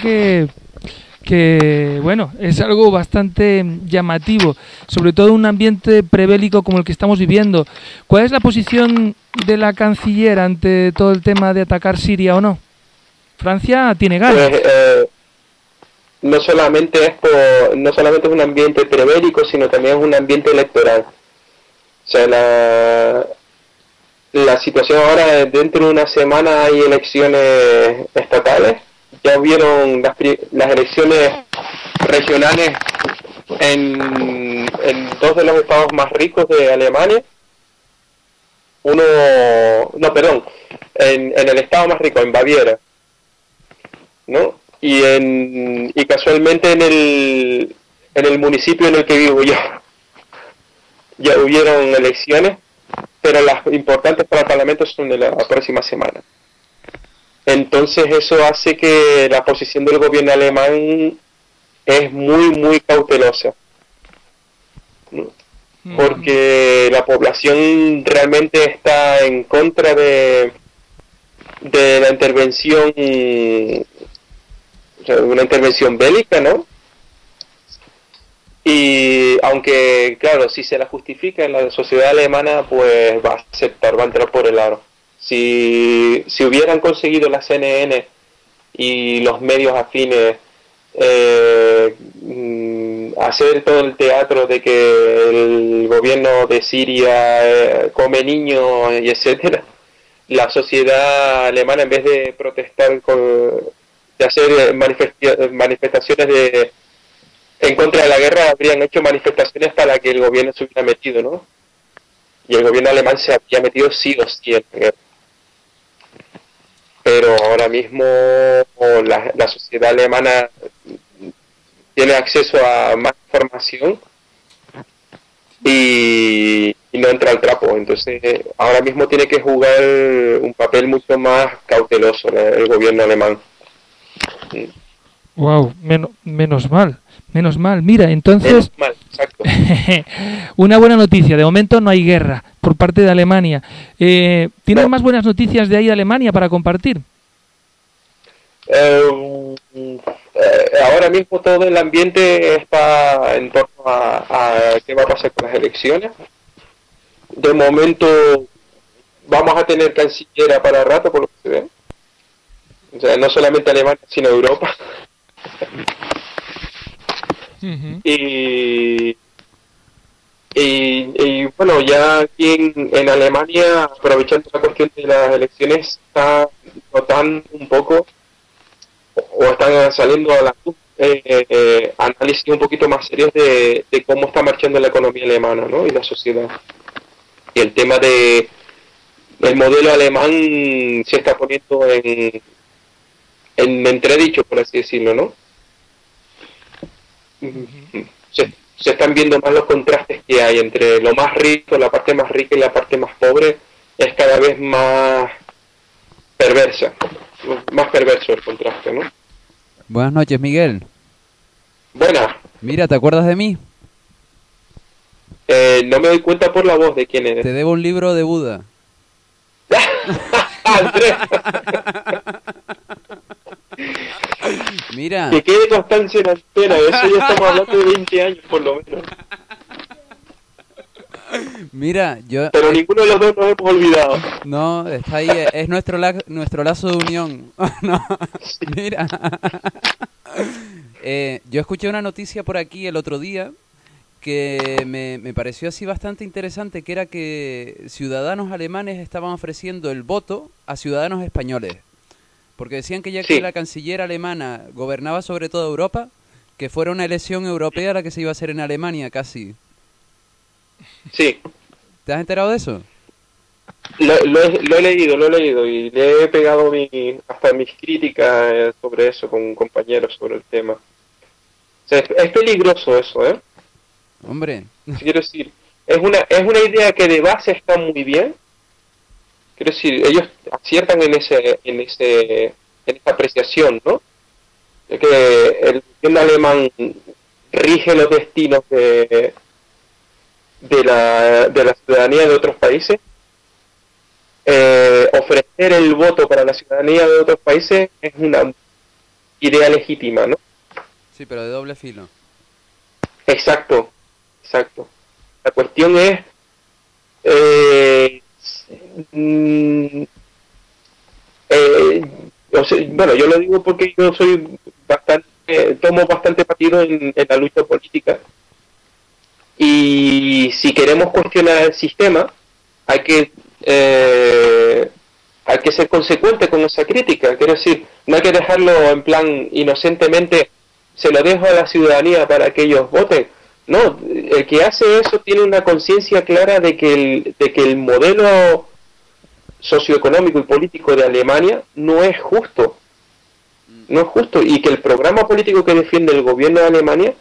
que bueno, es algo bastante llamativo, sobre todo en un ambiente prebélico como el que estamos viviendo. ¿Cuál es la posición de la canciller ante todo el tema de atacar Siria o no? Francia tiene ganas. Pues, no solamente es un ambiente prebélico, sino también es un ambiente electoral. O sea, la situación ahora, dentro de una semana hay elecciones estatales. Ya hubieron las elecciones regionales en dos de los estados más ricos de Alemania. En el estado más rico, en Baviera, ¿no? Y casualmente en el municipio en el que vivo yo ya hubieron elecciones, pero las importantes para el Parlamento son de la próxima semana. Entonces eso hace que la posición del gobierno alemán es muy, muy cautelosa, ¿no? Porque la población realmente está en contra de la intervención, o sea, una intervención bélica, ¿no? Y aunque, claro, si se la justifica en la sociedad alemana, pues va a aceptar, va a entrar por el aro. Si hubieran conseguido la CNN y los medios afines hacer todo el teatro de que el gobierno de Siria come niños y etcétera, la sociedad alemana, en vez de protestar de hacer manifestaciones en contra de la guerra, habrían hecho manifestaciones para que el gobierno se hubiera metido, ¿no? Y el gobierno alemán se había metido sí o sí en la guerra. Pero ahora mismo la sociedad alemana tiene acceso a más información y no entra al trapo. Entonces ahora mismo tiene que jugar un papel mucho más cauteloso el gobierno alemán. Wow, menos mal. Mira, entonces Menos mal, exacto. una buena noticia, de momento no hay guerra por parte de Alemania. ¿Tienes más buenas noticias de ahí de Alemania para compartir? Ahora mismo todo el ambiente está en torno a qué va a pasar con las elecciones. De momento vamos a tener cancillera para rato, por lo que se ve. O sea, no solamente Alemania, sino Europa. Y bueno, ya aquí en Alemania, aprovechando la cuestión de las elecciones, está notando un poco, o están saliendo a la luz, análisis un poquito más serios de cómo está marchando la economía alemana, ¿no? Y la sociedad. Y el tema del modelo alemán se está poniendo en entredicho, por así decirlo, ¿no? Se están viendo más los contrastes que hay entre lo más rico, la parte más rica y la parte más pobre. Es cada vez más perverso el contraste, ¿no? Buenas noches, Miguel. Buenas. Mira, ¿te acuerdas de mí? No me doy cuenta por la voz de quién eres. Te debo un libro de Buda. Andrés. Mira. Que quede constancia en la antena, eso ya estamos hablando de 20 años por lo menos. Mira, yo... Pero ninguno de los dos nos hemos olvidado. No, está ahí, es nuestro lazo de unión. No, sí. Mira. Yo escuché una noticia por aquí el otro día que me pareció así bastante interesante, que era que ciudadanos alemanes estaban ofreciendo el voto a ciudadanos españoles. Porque decían que ya que la canciller alemana gobernaba sobre toda Europa, que fuera una elección europea la que se iba a hacer en Alemania casi. Sí. ¿Te has enterado de eso? Lo he leído y le he pegado hasta mis críticas sobre eso con compañeros sobre el tema. O sea, es peligroso eso, ¿eh? Hombre. Quiero decir, es una idea que de base está muy bien. Quiero decir, ellos aciertan en esa apreciación, ¿no? De que el gobierno alemán rige los destinos de la ciudadanía de otros países. ofrecer el voto para la ciudadanía de otros países es una idea legítima, ¿no? Sí, pero de doble filo. Exacto. La cuestión es, bueno, yo lo digo porque yo soy tomo bastante partido en la lucha política, y si queremos cuestionar el sistema hay que ser consecuente con esa crítica. Quiero decir, no hay que dejarlo en plan inocentemente, se lo dejo a la ciudadanía para que ellos voten. No, el que hace eso tiene una conciencia clara de que el modelo socioeconómico y político de Alemania no es justo, y que el programa político que defiende el gobierno de Alemania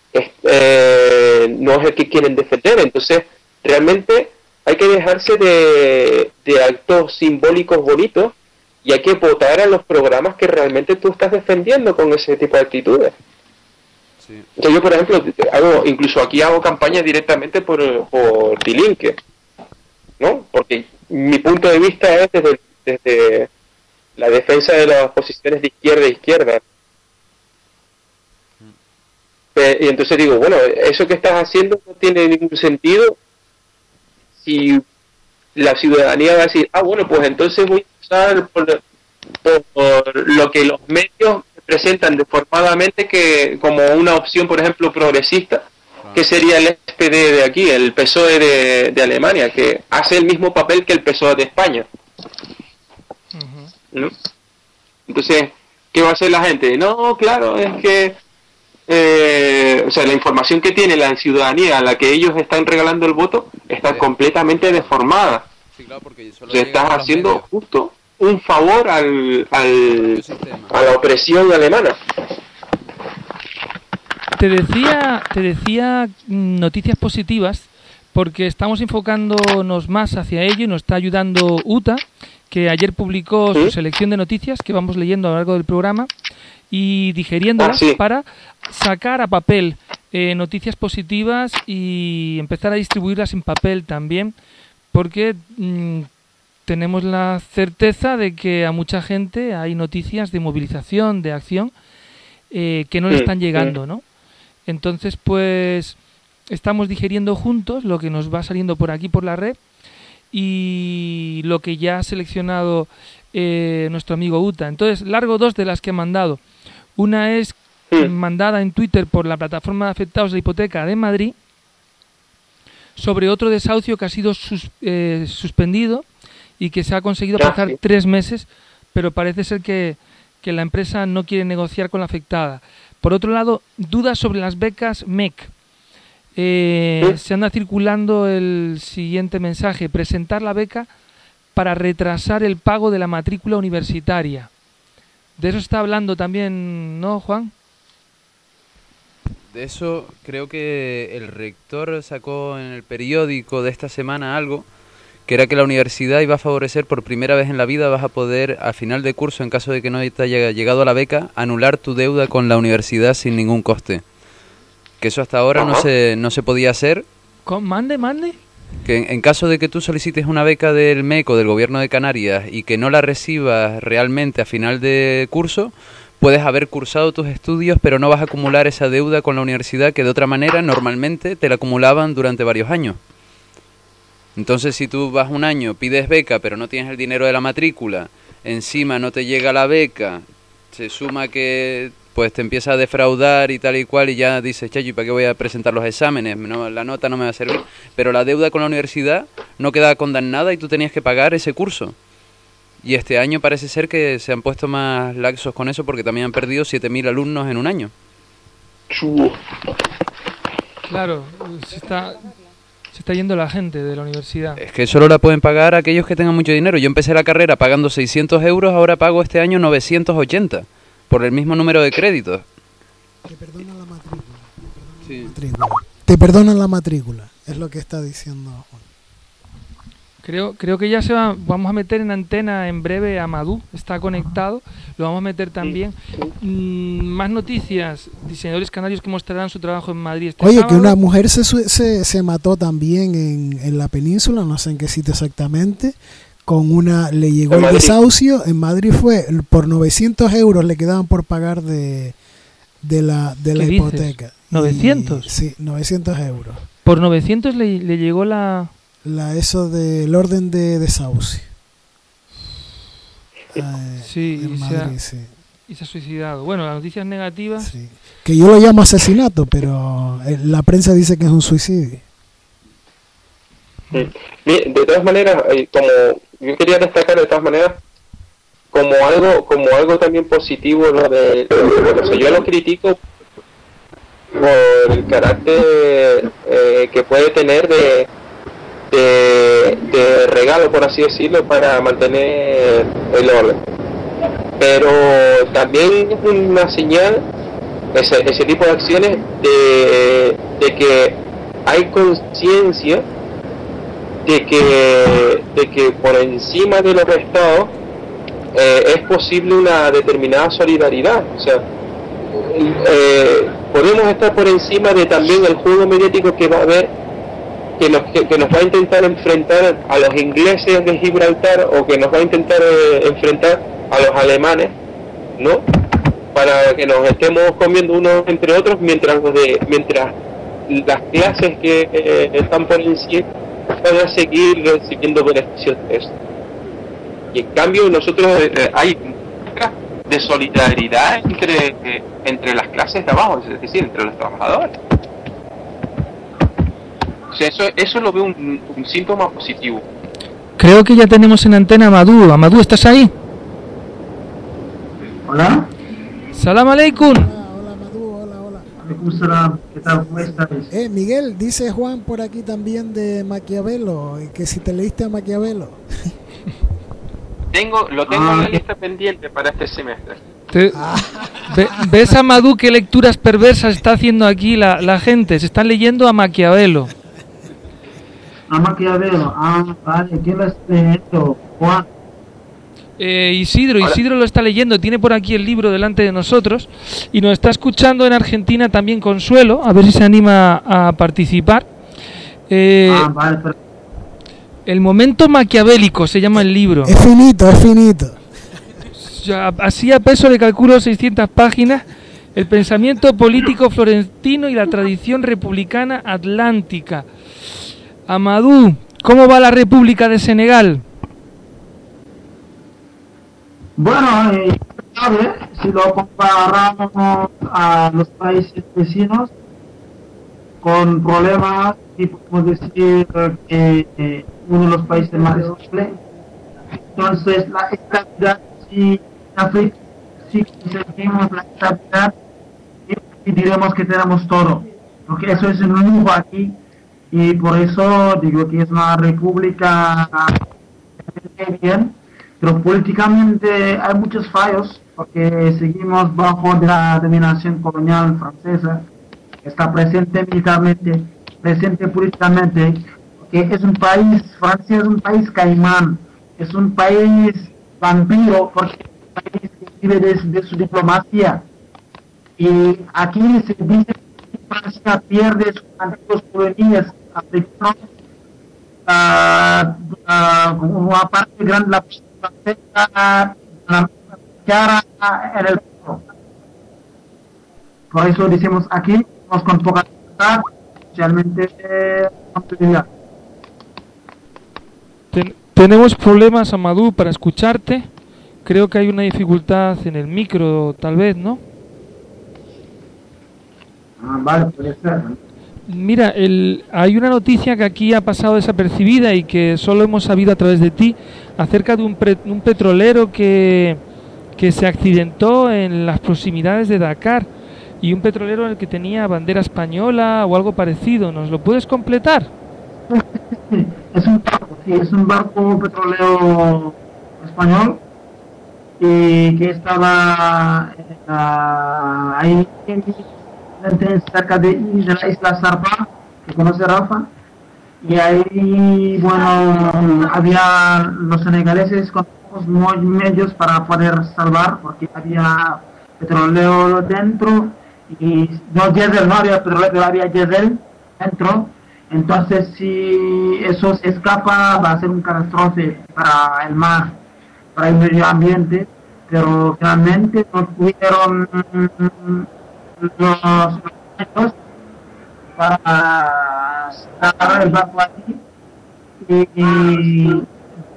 no es el que quieren defender. Entonces, realmente hay que dejarse de actos simbólicos bonitos y hay que votar a los programas que realmente tú estás defendiendo con ese tipo de actitudes. Sí. Entonces, yo, por ejemplo, incluso aquí hago campaña directamente por Die Linke, ¿no? Porque mi punto de vista es desde la defensa de las posiciones de izquierda. Y entonces digo, bueno, eso que estás haciendo no tiene ningún sentido si la ciudadanía va a decir, bueno, pues entonces voy a usar por lo que los medios presentan deformadamente como una opción, por ejemplo, progresista, que sería el SPD de aquí, el PSOE de Alemania, que hace el mismo papel que el PSOE de España. ¿No? Entonces, ¿qué va a hacer la gente? No, claro, es que la información que tiene la ciudadanía a la que ellos están regalando el voto está completamente deformada. Sí, claro, porque solo estás haciendo justo un favor a la opresión alemana. Te decía noticias positivas porque estamos enfocándonos más hacia ello y nos está ayudando UTA, que ayer publicó su selección de noticias que vamos leyendo a lo largo del programa y digeriéndolas para sacar a papel noticias positivas y empezar a distribuirlas en papel también, porque tenemos la certeza de que a mucha gente hay noticias de movilización, de acción, que no le están llegando, ¿no? Entonces, pues, estamos digeriendo juntos lo que nos va saliendo por aquí, por la red, y lo que ya ha seleccionado nuestro amigo Uta. Entonces, largo dos de las que ha mandado. Una es mandada en Twitter por la plataforma de afectados de hipoteca de Madrid sobre otro desahucio que ha sido suspendido y que se ha conseguido pasar 3 meses, pero parece ser que la empresa no quiere negociar con la afectada. Por otro lado, dudas sobre las becas MEC. Se anda circulando el siguiente mensaje: presentar la beca para retrasar el pago de la matrícula universitaria. De eso está hablando también, ¿no, Juan? De eso creo que el rector sacó en el periódico de esta semana algo, que era que la universidad iba a favorecer por primera vez en la vida, vas a poder al final de curso, en caso de que no te haya llegado a la beca, anular tu deuda con la universidad sin ningún coste. Que eso hasta ahora no se podía hacer. Mande. Que en caso de que tú solicites una beca del MEC o del Gobierno de Canarias y que no la recibas realmente a final de curso, puedes haber cursado tus estudios, pero no vas a acumular esa deuda con la universidad que de otra manera normalmente te la acumulaban durante varios años. Entonces, si tú vas un año, pides beca, pero no tienes el dinero de la matrícula, encima no te llega la beca, se suma que pues te empieza a defraudar y tal y cual, y ya dices, chacho, ¿y para qué voy a presentar los exámenes? No, la nota no me va a servir. Pero la deuda con la universidad no quedaba condonada y tú tenías que pagar ese curso. Y este año parece ser que se han puesto más laxos con eso porque también han perdido 7.000 alumnos en un año. Claro, se está yendo la gente de la universidad. Es que solo la pueden pagar aquellos que tengan mucho dinero. Yo empecé la carrera pagando 600 euros, ahora pago este año 980 por el mismo número de créditos. Te perdonan la matrícula. Te perdonan la matrícula, es lo que está diciendo Juan. Creo que ya vamos a meter en antena en breve a Madú, está conectado, lo vamos a meter también. Más noticias, diseñadores canarios que mostrarán su trabajo en Madrid este sábado. Que una mujer se mató también en la península, no sé en qué sitio exactamente, le llegó En el Madrid. desahucio. En Madrid fue por 900 euros le quedaban por pagar de la ¿Qué dices? hipoteca. ¿900? Sí, 900 euros. Por 900 le llegó la... Eso del orden de desahucio. Sí, En y Madrid, sí. y se ha suicidado. Bueno, las noticias negativas... Sí. Que yo lo llamo asesinato, pero la prensa dice que es un suicidio. Bien, de todas maneras, como yo quería destacar de todas maneras como algo también positivo lo de o sea, yo lo critico por el carácter que puede tener de regalo, por así decirlo, para mantener el orden, pero también es una señal ese tipo de acciones de que hay conciencia de que por encima de los estados es posible una determinada solidaridad. O sea, podemos estar por encima de también el juego mediático que va a haber, que nos va a intentar enfrentar a los ingleses de Gibraltar, o que nos va a intentar enfrentar a los alemanes, ¿no? Para que nos estemos comiendo unos entre otros, mientras las clases que están por encima van a seguir recibiendo beneficios de eso. Y en cambio nosotros hay de solidaridad entre las clases de abajo, es decir, entre los trabajadores. O sea, eso lo veo un síntoma positivo. Creo que ya tenemos en antena a Amadou. Amadou, ¿estás ahí? Hola. Salam aleikum. Hola, Madú, hola. Alaikum salam. ¿Qué tal? ¿Cómo estás? Miguel, dice Juan por aquí también de Maquiavelo, que si te leíste a Maquiavelo. Lo tengo en la lista pendiente para este semestre. ¿Ves, Amadou, qué lecturas perversas está haciendo aquí la gente? Se están leyendo a Maquiavelo. A Maquiavelo. Vale. ¿Quién lo está leyendo? Juan. Isidro lo está leyendo, tiene por aquí el libro delante de nosotros y nos está escuchando en Argentina también Consuelo, a ver si se anima a participar. Vale, pero... El momento maquiavélico se llama el libro. Es finito. Así a peso le calculo 600 páginas. El pensamiento político florentino y la tradición republicana atlántica. Amadou, ¿cómo va la República de Senegal? Bueno, si lo comparamos a los países vecinos, con problemas, y podemos decir que uno de los países más estables. Entonces, la estabilidad, si conseguimos la estabilidad, y diremos que tenemos todo, porque eso es un lujo aquí, y por eso digo que es una república bien. Pero políticamente hay muchos fallos, porque seguimos bajo de la dominación colonial francesa, que está presente militarmente, presente políticamente, porque es un país, Francia es un país caimán, es un país vampiro, porque es un país que vive de su diplomacia. Y aquí se dice que Francia pierde sus antiguos colonias africanos, como una parte grande de la en el pueblo. Por eso decimos aquí, vamos con poca libertad, especialmente Tenemos problemas, Amadou, para escucharte. Creo que hay una dificultad en el micro, tal vez, ¿no? Vale, puede ser. Mira, hay una noticia que aquí ha pasado desapercibida y que solo hemos sabido a través de ti, acerca de un petrolero que se accidentó en las proximidades de Dakar, y un petrolero en el que tenía bandera española o algo parecido. ¿Nos lo puedes completar? Es un barco petrolero español que estaba ahí cerca de la isla Sarpa, que conoce Rafa, y ahí, bueno, había los senegaleses con pocos medios para poder salvar, porque había petróleo dentro, y no diésel, no había petróleo, pero había diésel dentro, Entonces, si eso se escapa, va a ser un catástrofe para el mar, para el medio ambiente, pero finalmente no tuvieron los medios para sacar el barco allí y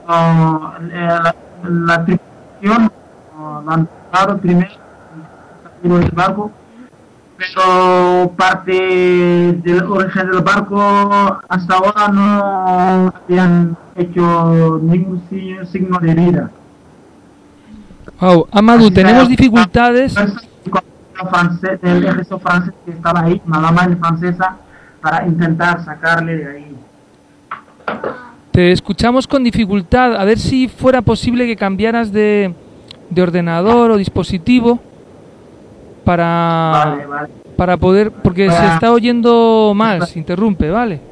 la tripulación lo han sacado primero del barco, pero parte del origen del barco hasta ahora no habían hecho ningún signo de vida. Wow, Amadou, Así tenemos sea, dificultades. El ejército francés que estaba ahí, la marina francesa, para intentar sacarle de ahí. Te escuchamos con dificultad. A ver si fuera posible que cambiaras de ordenador o dispositivo Vale, vale. para poder, porque se está oyendo mal, se interrumpe, ¿vale?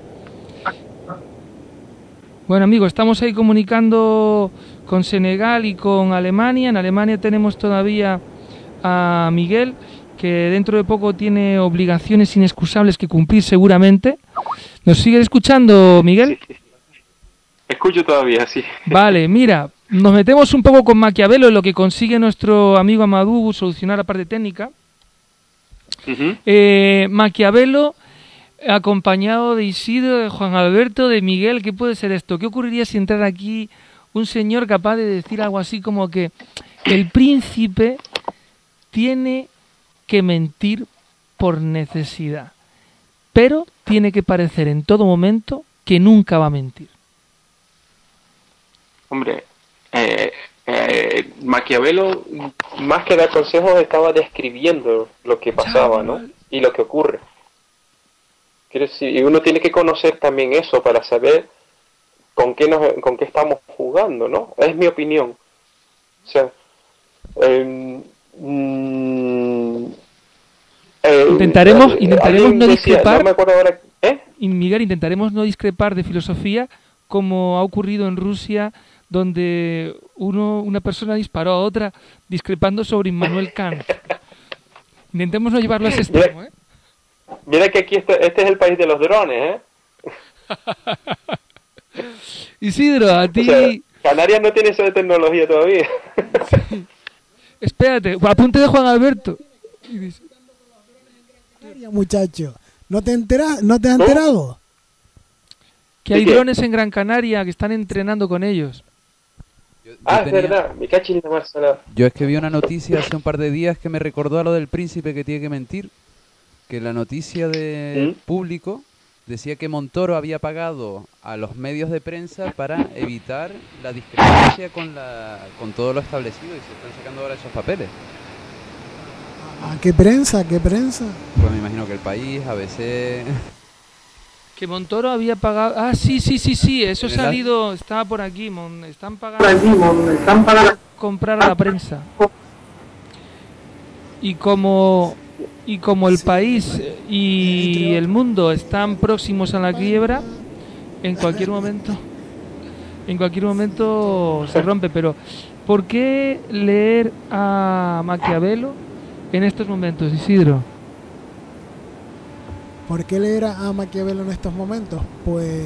Bueno, amigos, estamos ahí comunicando con Senegal y con Alemania. En Alemania tenemos todavía a Miguel, que dentro de poco tiene obligaciones inexcusables que cumplir seguramente. ¿Nos sigue escuchando, Miguel? Escucho todavía, sí. Vale, mira, nos metemos un poco con Maquiavelo en lo que consigue nuestro amigo Amadou solucionar la parte técnica. Maquiavelo, acompañado de Isidro, de Juan Alberto, de Miguel, ¿qué puede ser esto? ¿Qué ocurriría si entrara aquí un señor capaz de decir algo así como que el príncipe tiene que mentir por necesidad, pero tiene que parecer en todo momento que nunca va a mentir? Hombre, Maquiavelo, más que dar consejos, estaba describiendo lo que pasaba, ¿no? Y lo que ocurre. Quiero decir, y uno tiene que conocer también eso para saber con qué estamos jugando, ¿no? Es mi opinión. O sea, intentaremos no discrepar. No me acuerdo ahora, Y Miguel, intentaremos no discrepar de filosofía como ha ocurrido en Rusia, donde una persona disparó a otra discrepando sobre Immanuel Kant. Intentemos no llevarlo a ese extremo, ¿eh? Mira que aquí este es el país de los drones, ¿eh? Isidro, a ti... O sea, Canarias no tiene esa tecnología todavía. Sí. Espérate, apunte de Juan Alberto. Muchacho, ¿no te has enterado? Que hay drones en Gran Canaria que están entrenando con ellos. Es verdad, me cachis la más salada. Yo es que vi una noticia hace un par de días que me recordó a lo del príncipe que tiene que mentir. Que la noticia de Público decía que Montoro había pagado a los medios de prensa para evitar la discrepancia con todo lo establecido, y se están sacando ahora esos papeles. ¿A qué prensa? ¿Qué prensa? Pues me imagino que El País, ABC... Que Montoro había pagado... Ah, sí, eso ha salido, estaba por aquí. Están pagando comprar a la prensa. Y como El País y El Mundo están próximos a la quiebra, en cualquier momento se rompe. Pero ¿por qué leer a Maquiavelo en estos momentos, Isidro? ¿Por qué leer a Maquiavelo en estos momentos? Pues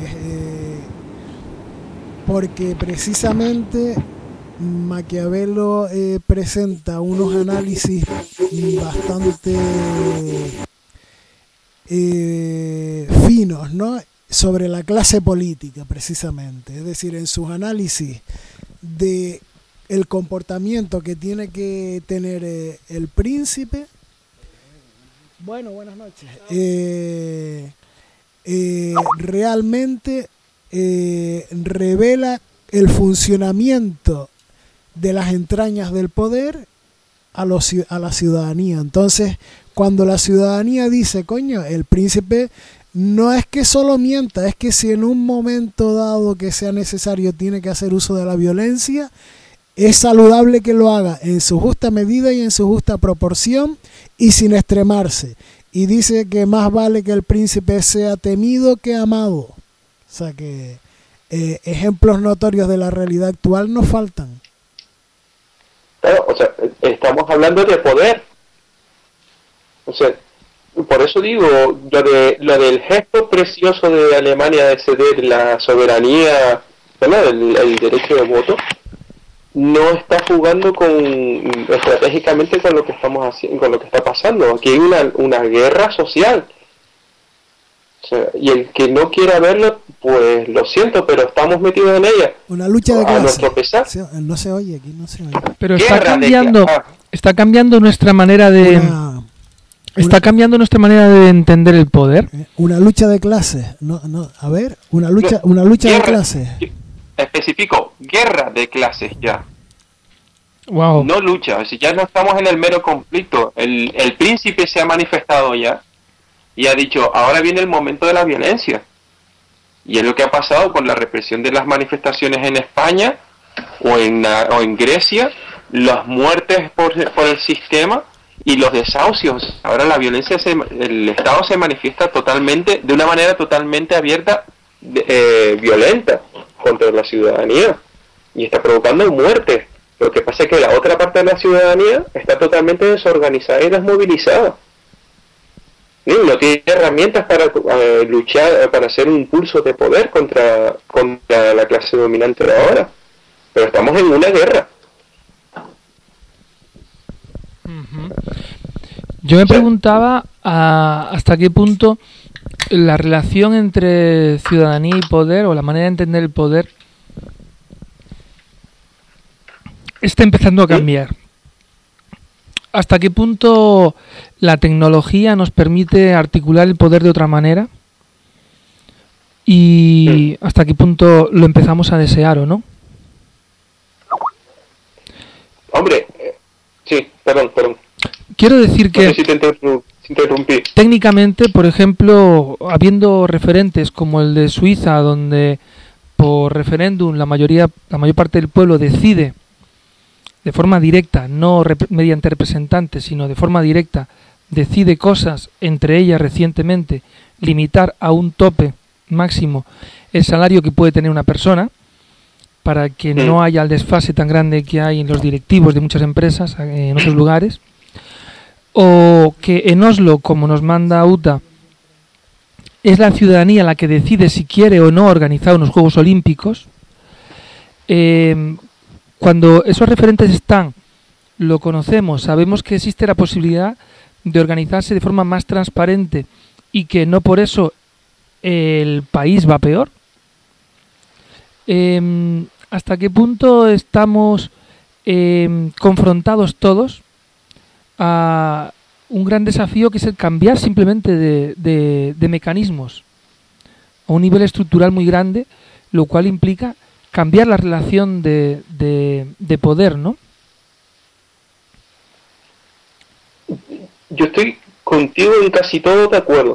porque precisamente Maquiavelo presenta unos análisis bastante finos, ¿no?, sobre la clase política, precisamente. Es decir, en sus análisis de el comportamiento que tiene que tener el príncipe. Bueno, buenas noches. Realmente revela el funcionamiento de las entrañas del poder a la ciudadanía. Entonces, cuando la ciudadanía dice, coño, el príncipe no es que solo mienta, es que si en un momento dado que sea necesario tiene que hacer uso de la violencia, es saludable que lo haga en su justa medida y en su justa proporción y sin extremarse. Y dice que más vale que el príncipe sea temido que amado. O sea que ejemplos notorios de la realidad actual no faltan. Claro, o sea, estamos hablando de poder. O sea, por eso digo, lo del gesto precioso de Alemania de ceder la soberanía, bueno, el derecho de voto, no está jugando estratégicamente con lo que estamos haciendo, con lo que está pasando. Aquí hay una guerra social. O sea, y el que no quiera verlo, pues lo siento, pero estamos metidos en ella. Una lucha de A clase. nuestro pesar. No se oye, aquí no se oye. Pero Guerra está cambiando nuestra manera de... Está cambiando nuestra manera de entender el poder. Una lucha de clases. A ver, una lucha de clases. Especifico, guerra de clases ya. Wow. No lucha, si ya no estamos en el mero conflicto. El príncipe se ha manifestado ya y ha dicho, ahora viene el momento de la violencia. Y es lo que ha pasado con la represión de las manifestaciones en España o en Grecia, las muertes por el sistema y los desahucios. Ahora la violencia, el Estado se manifiesta totalmente, de una manera totalmente abierta, violenta contra la ciudadanía y está provocando muertes. Lo que pasa es que la otra parte de la ciudadanía está totalmente desorganizada y desmovilizada. Y no tiene herramientas para luchar, para hacer un pulso de poder contra la clase dominante de ahora. Pero estamos en una guerra. Yo me preguntaba hasta qué punto la relación entre ciudadanía y poder, o la manera de entender el poder, está empezando a cambiar. ¿Hasta qué punto la tecnología nos permite articular el poder de otra manera? ¿Y hasta qué punto lo empezamos a desear o no? Hombre, sí, perdón. Quiero decir que... No sé si te interrumpí. Técnicamente, por ejemplo, habiendo referentes como el de Suiza, donde por referéndum la mayor parte del pueblo decide de forma directa, no mediante representantes, sino de forma directa, decide cosas, entre ellas recientemente limitar a un tope máximo el salario que puede tener una persona, para que no haya el desfase tan grande que hay en los directivos de muchas empresas en otros lugares. O que en Oslo, como nos manda UTA, es la ciudadanía la que decide si quiere o no organizar unos Juegos Olímpicos. Cuando esos referentes están, lo conocemos, sabemos que existe la posibilidad de organizarse de forma más transparente y que no por eso el país va peor. ¿Hasta qué punto estamos confrontados todos a un gran desafío, que es el cambiar simplemente de mecanismos a un nivel estructural muy grande, lo cual implica cambiar la relación de poder, ¿no? Yo estoy contigo en casi todo de acuerdo.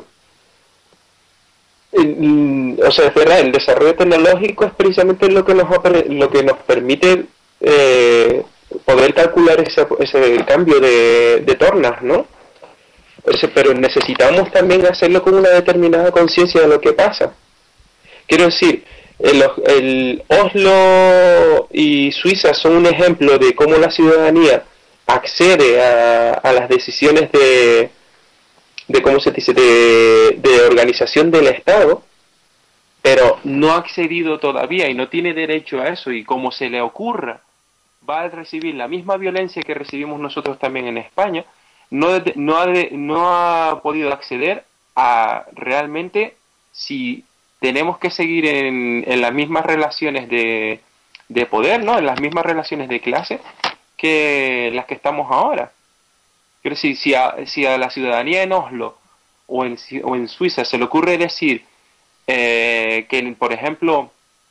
O sea, es verdad, el desarrollo tecnológico es precisamente lo que nos permite poder calcular ese cambio de tornas, ¿no? Pero necesitamos también hacerlo con una determinada conciencia de lo que pasa. Quiero decir, el Oslo y Suiza son un ejemplo de cómo la ciudadanía accede a las decisiones de cómo se dice, de organización del Estado, pero no ha accedido todavía y no tiene derecho a eso, y como se le ocurra va a recibir la misma violencia que recibimos nosotros también en España. No ha podido acceder a realmente si tenemos que seguir en las mismas relaciones de poder, ¿no? En las mismas relaciones de clase que las que estamos ahora. Quiero decir, si a la ciudadanía en Oslo o en Suiza se le ocurre decir que, por ejemplo,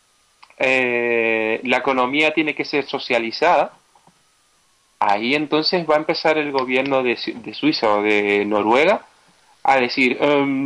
la economía tiene que ser socializada, ahí entonces va a empezar el gobierno de Suiza o de Noruega a decir,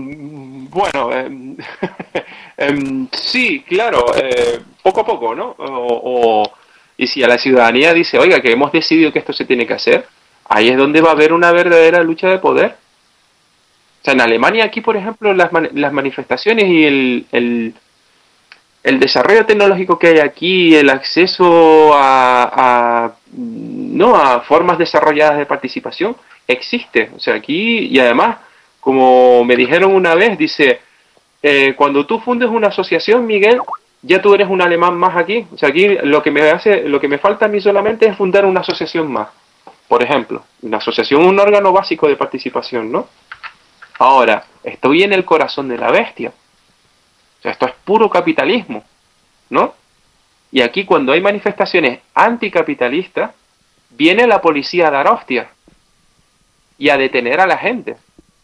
sí, claro, poco a poco, ¿no? Y si a la ciudadanía dice, oiga, que hemos decidido que esto se tiene que hacer, ahí es donde va a haber una verdadera lucha de poder. O sea, en Alemania aquí, por ejemplo, las manifestaciones y el desarrollo tecnológico que hay aquí, el acceso a formas desarrolladas de participación, existe. O sea, aquí, y además Como me dijeron una vez, dice, cuando tú fundes una asociación, Miguel, ya tú eres un alemán más aquí. O sea, aquí lo que me falta a mí solamente es fundar una asociación más. Por ejemplo, una asociación es un órgano básico de participación, ¿no? Ahora, estoy en el corazón de la bestia. O sea, esto es puro capitalismo, ¿no? Y aquí cuando hay manifestaciones anticapitalistas, viene la policía a dar hostias y a detener a la gente.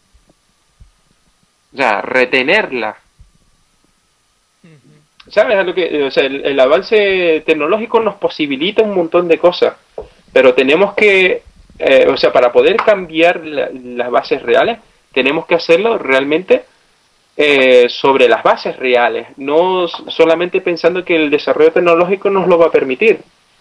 O sea, retenerla. ¿Sabes? O sea, el avance tecnológico nos posibilita un montón de cosas, pero tenemos que, o sea, para poder cambiar las bases reales, tenemos que hacerlo realmente sobre las bases reales, no solamente pensando que el desarrollo tecnológico nos lo va a permitir.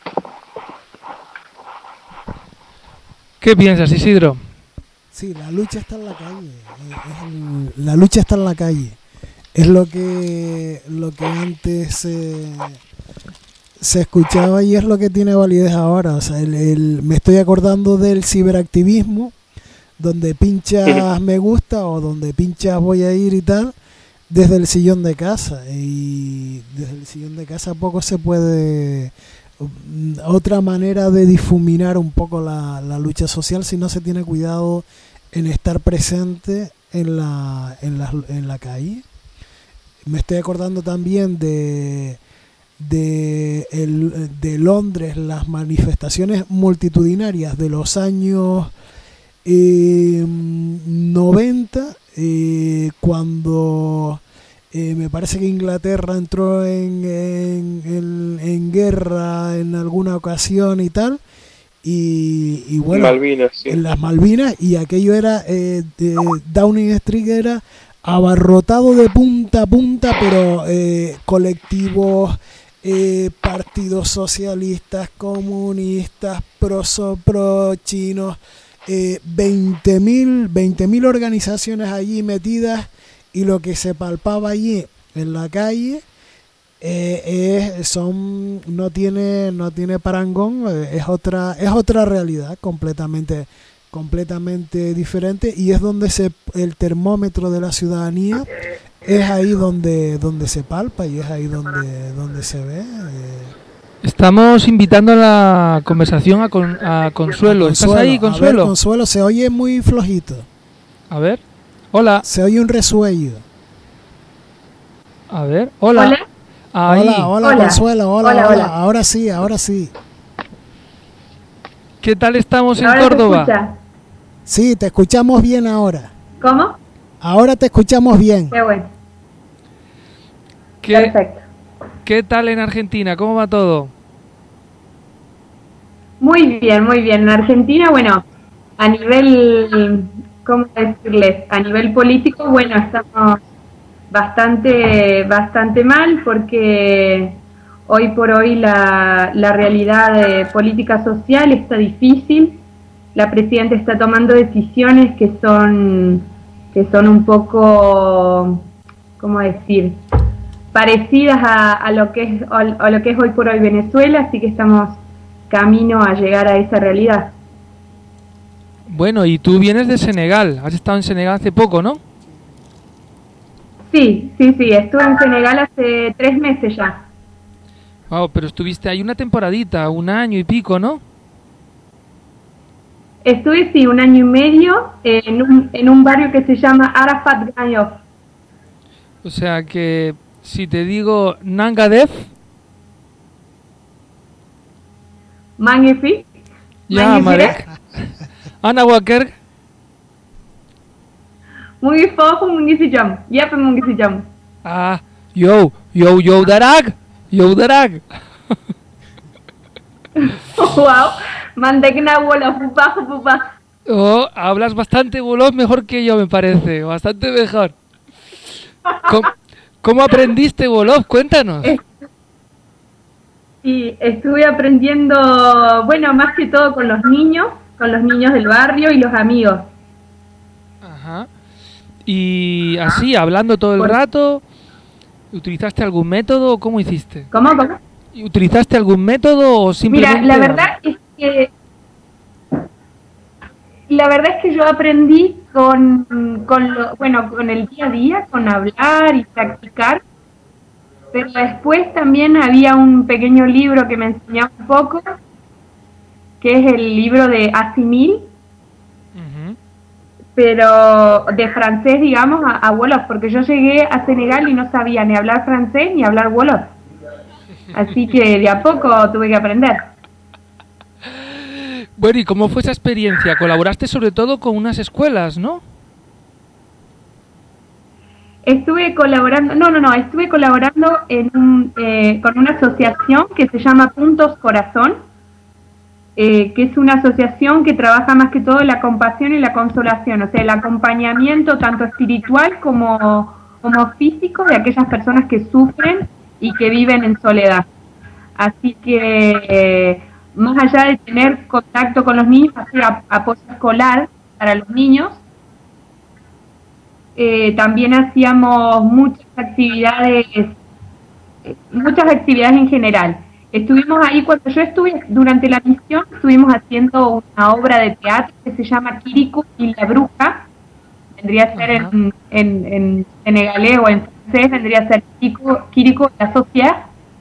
¿Qué piensas, Isidro? Sí, la lucha está en la calle. La lucha está en la calle. Es lo que antes se escuchaba y es lo que tiene validez ahora. O sea, me estoy acordando del ciberactivismo, donde pinchas me gusta o donde pinchas voy a ir y tal, desde el sillón de casa. Y desde el sillón de casa poco se puede... Otra manera de difuminar un poco la lucha social si no se tiene cuidado en estar presente en la calle. Me estoy acordando también de Londres, las manifestaciones multitudinarias de los años 90, cuando me parece que Inglaterra entró en guerra en alguna ocasión y tal, y bueno, Malvinas, sí. En las Malvinas, y aquello era Downing Street era abarrotado de punta a punta, pero colectivos, partidos socialistas, comunistas, pro chinos, 20.000 organizaciones allí metidas, y lo que se palpaba allí en la calle no tiene parangón, es otra realidad completamente diferente, y es donde el termómetro de la ciudadanía es ahí donde se palpa, y es ahí donde se ve. Estamos invitando a la conversación a Consuelo. ¿Estás ahí, Consuelo? A ver, Consuelo, se oye muy flojito. A ver. Hola. Se oye un resuello. A ver. Hola. Hola. Ahí. Hola, Consuelo. Hola. Ahora sí. ¿Qué tal estamos en Ahora Córdoba? ¿te escucha? Sí, te escuchamos bien ahora. ¿Cómo? Ahora te escuchamos bien. Qué bueno. Perfecto. ¿Qué tal en Argentina? ¿Cómo va todo? Muy bien. En Argentina, bueno, a nivel, ¿cómo decirles? A nivel político, bueno, estamos bastante mal, porque hoy por hoy la realidad política social está difícil. La presidenta está tomando decisiones que son un poco, ¿cómo decir?, parecidas a lo que es hoy por hoy Venezuela, así que estamos camino a llegar a esa realidad. Bueno, y tú vienes de Senegal, has estado en Senegal hace poco, ¿no? Sí, estuve en Senegal hace 3 meses ya. Wow, pero estuviste ahí una temporadita, 1 año y pico, ¿no? Estuve, sí, 1 año y medio en un barrio que se llama Arafat Ganyof. O sea que, si te digo Nangadef... Magnifique. Ya, Marek. Ana Walker. Muy fofo, muy sijam. Yep, muy sijam. Ah, yo darag. Wow. Mandegna wolof, pupa. Oh, hablas bastante wolof, mejor que yo, me parece. Bastante mejor. ¿Cómo aprendiste wolof? Cuéntanos. Sí, estuve aprendiendo, bueno, más que todo con los niños del barrio y los amigos. Ajá. Y así, hablando todo el rato, ¿utilizaste algún método o cómo hiciste? ¿Cómo? ¿Utilizaste algún método o simplemente...? Mira, la verdad es que yo aprendí con el día a día, con hablar y practicar, pero después también había un pequeño libro que me enseñaba un poco, que es el libro de Assimil, pero de francés, digamos, a wolof, porque yo llegué a Senegal y no sabía ni hablar francés ni hablar wolof. Así que de a poco tuve que aprender. Bueno, ¿y cómo fue esa experiencia? Colaboraste sobre todo con unas escuelas, ¿no? Estuve colaborando con una asociación que se llama Puntos Corazón, que es una asociación que trabaja más que todo la compasión y la consolación, o sea, el acompañamiento tanto espiritual como físico de aquellas personas que sufren y que viven en soledad. Así que más allá de tener contacto con los niños, hacer apoyo escolar para los niños, también hacíamos muchas actividades en general. Estuvimos ahí, cuando yo estuve durante la misión, estuvimos haciendo una obra de teatro que se llama Kirikou y la bruja. Vendría a ser en senegalés o en francés, vendría a ser Kirikou y la sociedad.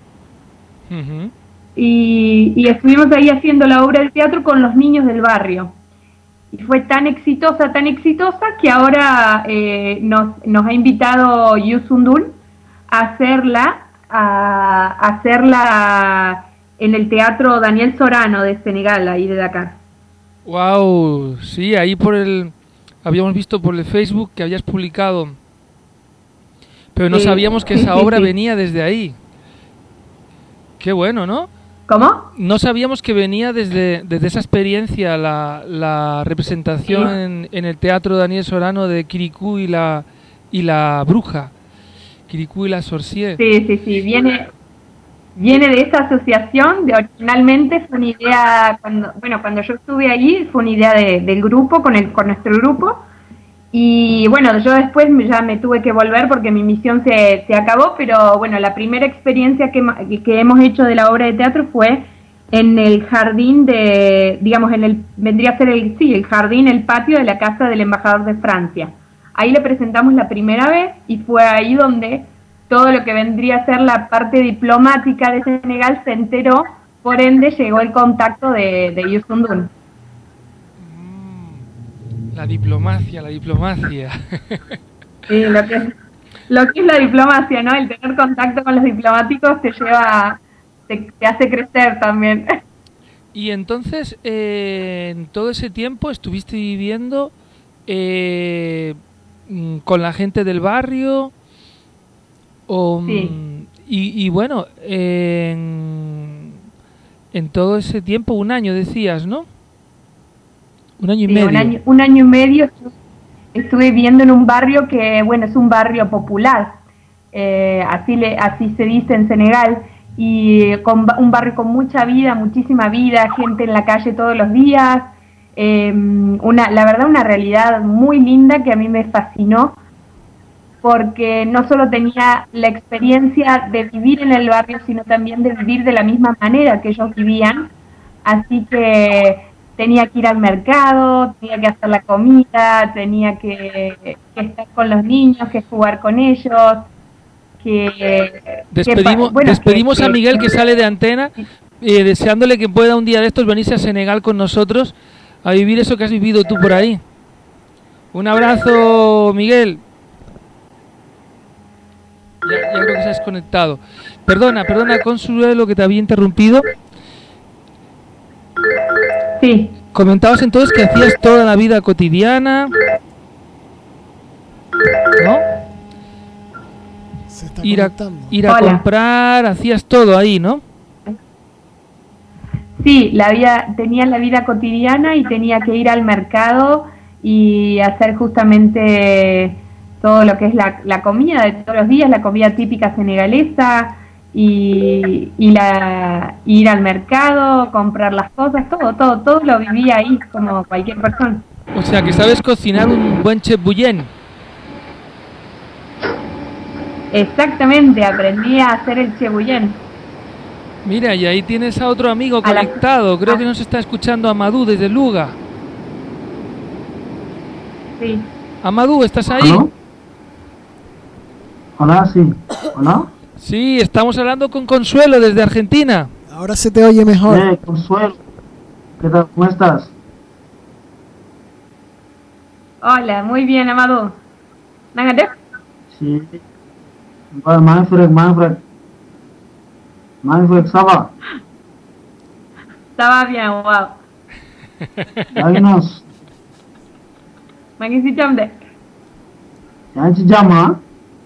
Y estuvimos ahí haciendo la obra de teatro con los niños del barrio. Y fue tan exitosa que ahora nos ha invitado Youssou a hacerla en el Teatro Daniel Sorano de Senegal, ahí de Dakar. Wow, sí, ahí habíamos visto por el Facebook que habías publicado, pero no sabíamos que esa obra venía desde ahí. Qué bueno, ¿no? ¿Cómo? No sabíamos que venía desde esa experiencia la representación en el Teatro Daniel Sorano de Kirikou y la bruja, Kirikou y la sorcière. Sí, viene de esa asociación. Originalmente fue una idea, cuando yo estuve allí, fue una idea del grupo, con nuestro grupo. Y bueno, yo después ya me tuve que volver porque mi misión se acabó, pero bueno, la primera experiencia que hemos hecho de la obra de teatro fue en el jardín vendría a ser el jardín, el patio de la casa del embajador de Francia. Ahí le presentamos la primera vez y fue ahí donde todo lo que vendría a ser la parte diplomática de Senegal se enteró, por ende llegó el contacto de Youssou N'Dour. La diplomacia. Sí, lo que es la diplomacia, ¿no? El tener contacto con los diplomáticos te hace crecer también. Y entonces, en todo ese tiempo estuviste viviendo con la gente del barrio, sí. Y bueno, en todo ese tiempo, un año decías, ¿no? Un año y medio. Un año y medio estuve viviendo en un barrio que, bueno, es un barrio popular, así se dice en Senegal, y un barrio con mucha vida, muchísima vida, gente en la calle todos los días, la verdad una realidad muy linda que a mí me fascinó, porque no solo tenía la experiencia de vivir en el barrio, sino también de vivir de la misma manera que ellos vivían, así que tenía que ir al mercado, tenía que hacer la comida, tenía que estar con los niños, que jugar con ellos. Despedimos a Miguel, que sale de antena, deseándole que pueda un día de estos venirse a Senegal con nosotros a vivir eso que has vivido tú por ahí. Un abrazo, Miguel. Ya creo que se ha desconectado. Perdona, Consuelo, que te había interrumpido. Sí. Comentabas entonces que hacías toda la vida cotidiana, ¿no? Se está ir a Hola. comprar, hacías todo ahí, ¿no? Sí, tenía la vida cotidiana y tenía que ir al mercado y hacer justamente todo lo que es la comida de todos los días, la comida típica senegalesa, y ir al mercado, comprar las cosas, todo lo vivía ahí como cualquier persona. O sea, que sabes cocinar un buen chef bouillon. Exactamente, aprendí a hacer el chef bouillon. Mira, y ahí tienes a otro amigo conectado, creo que nos está escuchando Amadou desde Luga. Sí. Amadou, ¿estás ahí? ¿Aló? Hola, sí. ¿Hola? Sí, estamos hablando con Consuelo desde Argentina. Ahora se te oye mejor. Consuelo. ¿Qué tal? ¿Cómo estás? Hola, muy bien, Amadou. ¿Nangade? Sí. Manfred, ça va? Ça va bien, wow. Diagnos. Magi si jam de. Yaa ngi ci jàmm ah?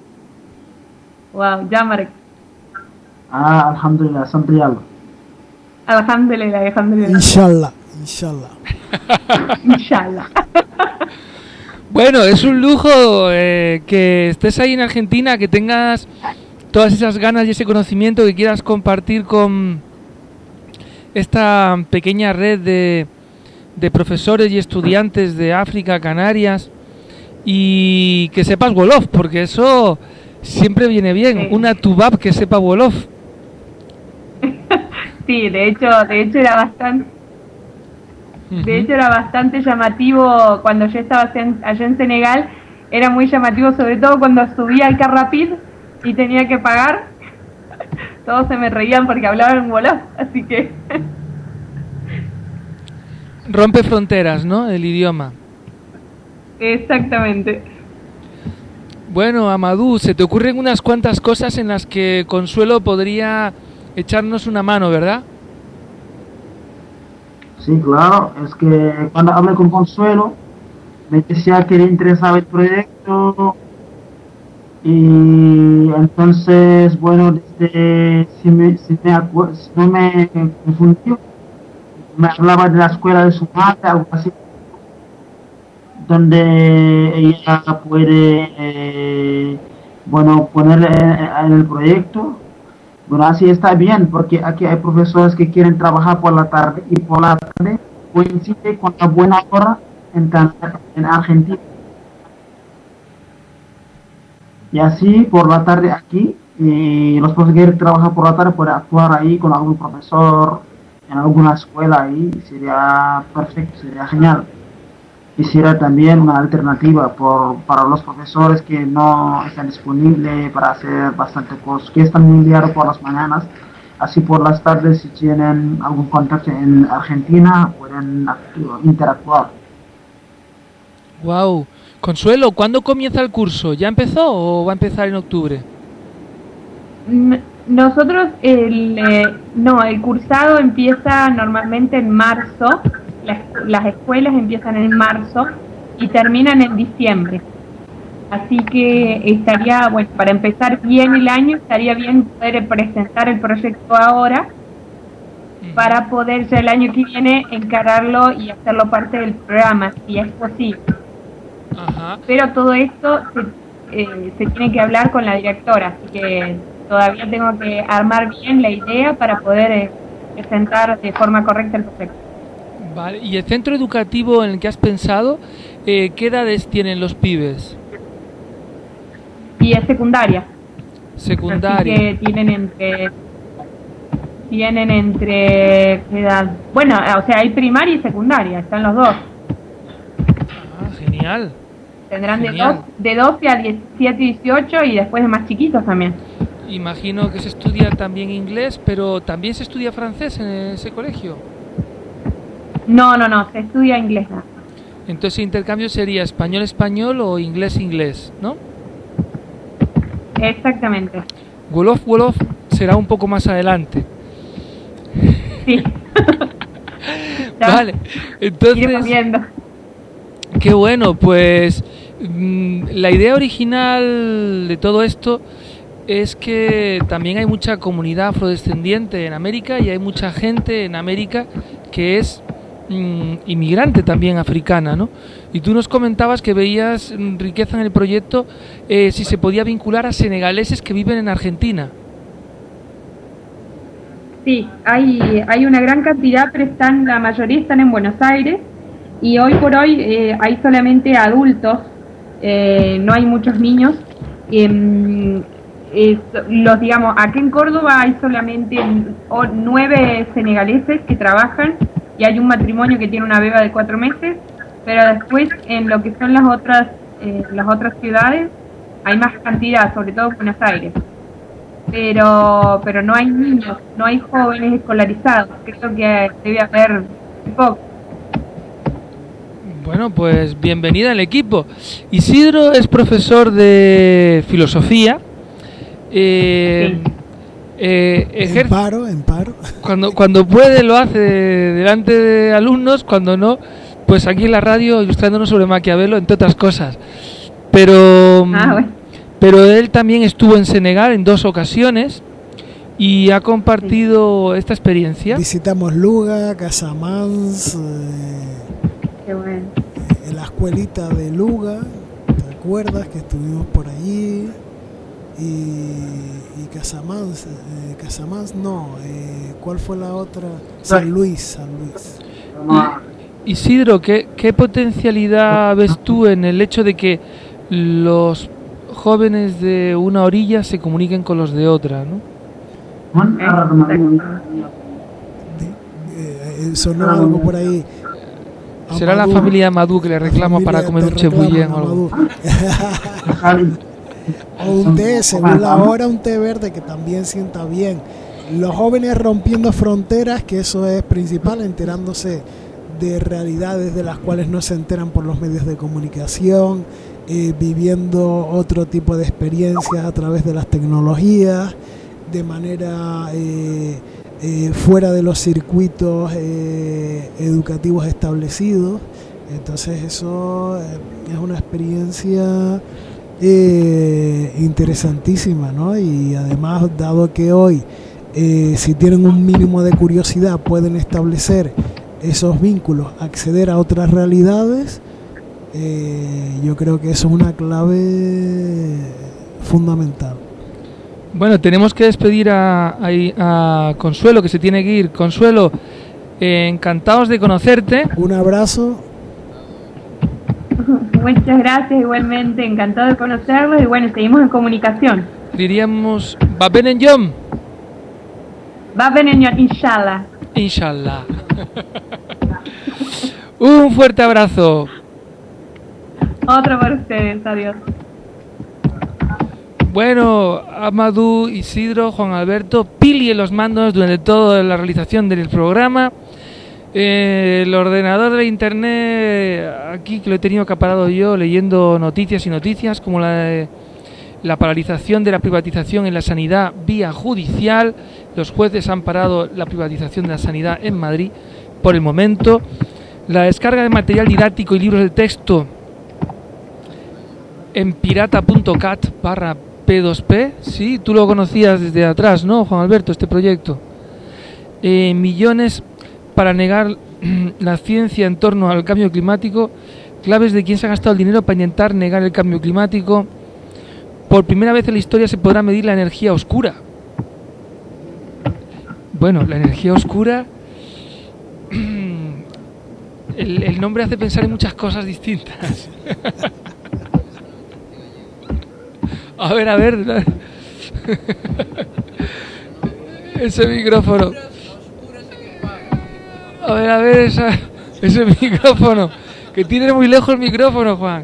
Waaw, jàmm rek. Ah, alhamdulillah, sant yàlla. Alhamdulillah, alhamdulillah. Inshallah, inshallah. Inshallah. Bueno, es un lujo que estés ahí en Argentina, que tengas todas esas ganas y ese conocimiento que quieras compartir con esta pequeña red de profesores y estudiantes de África, Canarias, y que sepas Wolof, porque eso siempre viene bien. Sí. Una tubab que sepa Wolof. Sí, de hecho era bastante. De hecho era bastante llamativo cuando yo estaba allá en Senegal, era muy llamativo, sobre todo cuando subía al Car Rapid y tenía que pagar. Todos se me reían porque hablaban Wolof, así que Rompe fronteras, ¿no? El idioma. exactamente. Bueno, Amadou, se te ocurren unas cuantas cosas en las que Consuelo podría echarnos una mano, ¿verdad? Sí, claro. Es que cuando hablé con Consuelo, me decía que le interesaba el proyecto. Y entonces, bueno, si no me confundió, me hablaba de la escuela de su madre, algo así, donde ella puede, bueno, ponerle en el proyecto. Bueno, así está bien, porque aquí hay profesores que quieren trabajar por la tarde y por la tarde coincide con la buena hora en Argentina. Y así por la tarde aquí, y los profesores que quieren trabajar por la tarde pueden actuar ahí con algún profesor en alguna escuela ahí, sería perfecto, sería genial. Y sería también una alternativa para los profesores que no están disponibles para hacer bastante cosas, que están muy liados por las mañanas. Así por las tardes, si tienen algún contacto en Argentina, pueden interactuar. Wow. Consuelo, ¿cuándo comienza el curso? ¿Ya empezó o va a empezar en octubre? Nosotros, el cursado empieza normalmente en marzo, las escuelas empiezan en marzo y terminan en diciembre. Así que estaría, bueno, para empezar bien el año, estaría bien poder presentar el proyecto ahora para poder ya el año que viene encararlo y hacerlo parte del programa, si es posible. Ajá. Pero todo esto se tiene que hablar con la directora, así que todavía tengo que armar bien la idea para poder presentar de forma correcta el proyecto. Vale. ¿Y el centro educativo en el que has pensado, qué edades tienen los pibes? Y es secundaria. Secundaria. Así que tienen entre ¿qué edad? Bueno, o sea, hay primaria y secundaria, están los dos. Ah, genial. Tendrán Genial. de 12 a 17, 18 y después de más chiquitos también. Imagino que se estudia también inglés, pero ¿también se estudia francés en ese colegio? No, se estudia inglés. ¿No? Entonces el intercambio sería español-español o inglés-inglés, ¿no? Exactamente. Wolof será un poco más adelante. Sí. Vale, entonces... Iremos viendo. Qué bueno, pues la idea original de todo esto es que también hay mucha comunidad afrodescendiente en América y hay mucha gente en América que es inmigrante también africana, ¿no? Y tú nos comentabas que veías riqueza en el proyecto si se podía vincular a senegaleses que viven en Argentina. Sí, hay una gran cantidad, pero la mayoría están en Buenos Aires y hoy por hoy hay solamente adultos, no hay muchos niños. Digamos, aquí en Córdoba hay solamente 9 senegaleses que trabajan y hay un matrimonio que tiene una beba de 4 meses pero después en lo que son las otras ciudades hay más cantidad, sobre todo en Buenos Aires. Pero no hay niños, no hay jóvenes escolarizados. Creo que debe haber muy poco. Bueno, pues bienvenida al equipo. Isidro es profesor de filosofía. En paro. Cuando puede lo hace delante de alumnos, cuando no, pues aquí en la radio ilustrándonos sobre Maquiavelo, entre otras cosas. Pero él también estuvo en Senegal en 2 ocasiones y ha compartido esta experiencia. Visitamos Luga, Casamance, Qué bueno. En la escuelita de Luga, ¿te acuerdas que estuvimos por allí? Y Casamance, ¿cuál fue la otra? San Luis. Isidro, ¿qué potencialidad ves tú en el hecho de que los jóvenes de una orilla se comuniquen con los de otra, ¿no? Sonó algo por ahí. Será la familia Amadou que le reclama para comer un chebullén o algo. O un té, según la hora, un té verde que también sienta bien. Los jóvenes rompiendo fronteras, que eso es principal, enterándose de realidades de las cuales no se enteran por los medios de comunicación, viviendo otro tipo de experiencias a través de las tecnologías, de manera fuera de los circuitos educativos establecidos. Entonces eso es una experiencia interesantísima, ¿no? Y además, dado que hoy si tienen un mínimo de curiosidad pueden establecer esos vínculos, acceder a otras realidades, yo creo que eso es una clave fundamental. Bueno, tenemos que despedir a Consuelo, que se tiene que ir. Consuelo, encantados de conocerte. Un abrazo. Muchas gracias, igualmente, encantado de conocerlos y bueno, seguimos en comunicación. Diríamos, va ben Yom. Va ben Yom, inshallah. Inshallah. Un fuerte abrazo. Otro para ustedes, adiós. Bueno, Amadou, Isidro, Juan Alberto, Pili en los mandos durante toda la realización del programa. El ordenador de internet aquí, que lo he tenido acaparado yo leyendo noticias y noticias, como la de la paralización de la privatización en la sanidad vía judicial. Los jueces han parado la privatización de la sanidad en Madrid por el momento. La descarga de material didáctico y libros de texto en pirata.cat/P2P. Sí, tú lo conocías desde atrás, ¿no, Juan Alberto, este proyecto? Millones para negar la ciencia en torno al cambio climático. Claves de quién se ha gastado el dinero para intentar negar el cambio climático. Por primera vez en la historia se podrá medir la energía oscura. Bueno, la energía oscura, el nombre hace pensar en muchas cosas distintas. A ver. Ese micrófono. A ver, ese micrófono. Que tiene muy lejos el micrófono, Juan.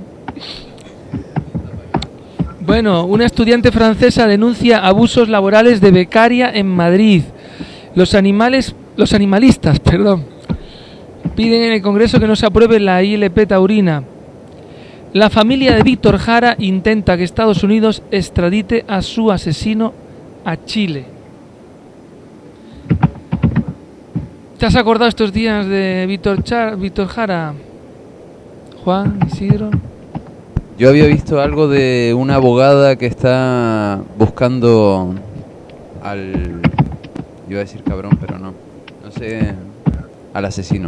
Bueno, una estudiante francesa denuncia abusos laborales de becaria en Madrid. Los animalistas, piden en el Congreso que no se apruebe la ILP taurina. La familia de Víctor Jara intenta que Estados Unidos extradite a su asesino a Chile. ¿Te has acordado estos días de Víctor Jara, Juan, Isidro? Yo había visto algo de una abogada que está buscando al... Yo iba a decir cabrón, pero no sé, al asesino.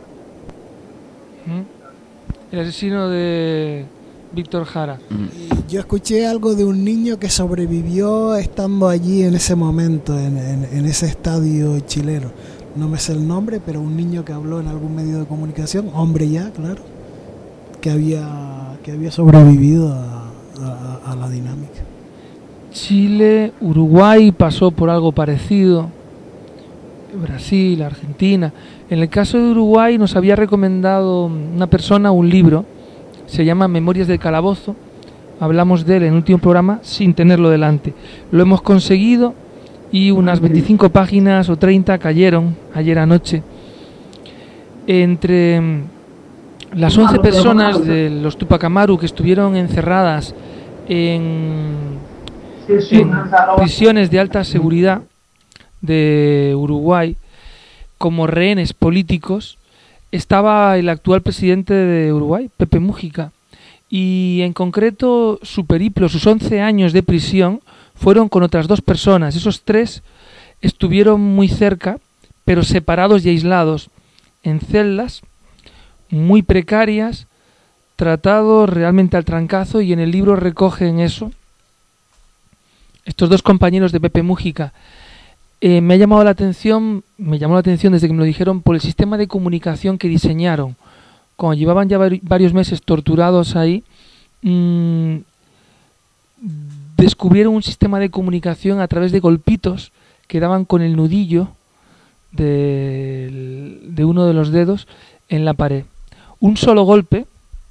El asesino de Víctor Jara. Yo escuché algo de un niño que sobrevivió estando allí en ese momento, en ese estadio chileno. No me sé el nombre, pero un niño que habló en algún medio de comunicación, hombre ya, claro, que había sobrevivido a la dinámica. Chile, Uruguay pasó por algo parecido, Brasil, Argentina. En el caso de Uruguay nos había recomendado una persona un libro, se llama Memorias del Calabozo. Hablamos de él en el último programa sin tenerlo delante. Lo hemos conseguido y unas 25 páginas o 30 cayeron ayer anoche. Entre las 11 personas de los Tupac Amaru que estuvieron encerradas en prisiones de alta seguridad de Uruguay como rehenes políticos, estaba el actual presidente de Uruguay, Pepe Mújica, y en concreto su periplo, sus 11 años de prisión fueron con otras 2 personas. Esos 3 estuvieron muy cerca, pero separados y aislados, en celdas muy precarias, tratados realmente al trancazo, y en el libro recogen eso. Estos 2 compañeros de Pepe Mújica. Me llamó la atención desde que me lo dijeron por el sistema de comunicación que diseñaron. Cuando llevaban ya varios meses torturados ahí, descubrieron un sistema de comunicación a través de golpitos que daban con el nudillo de uno de los dedos en la pared. Un solo golpe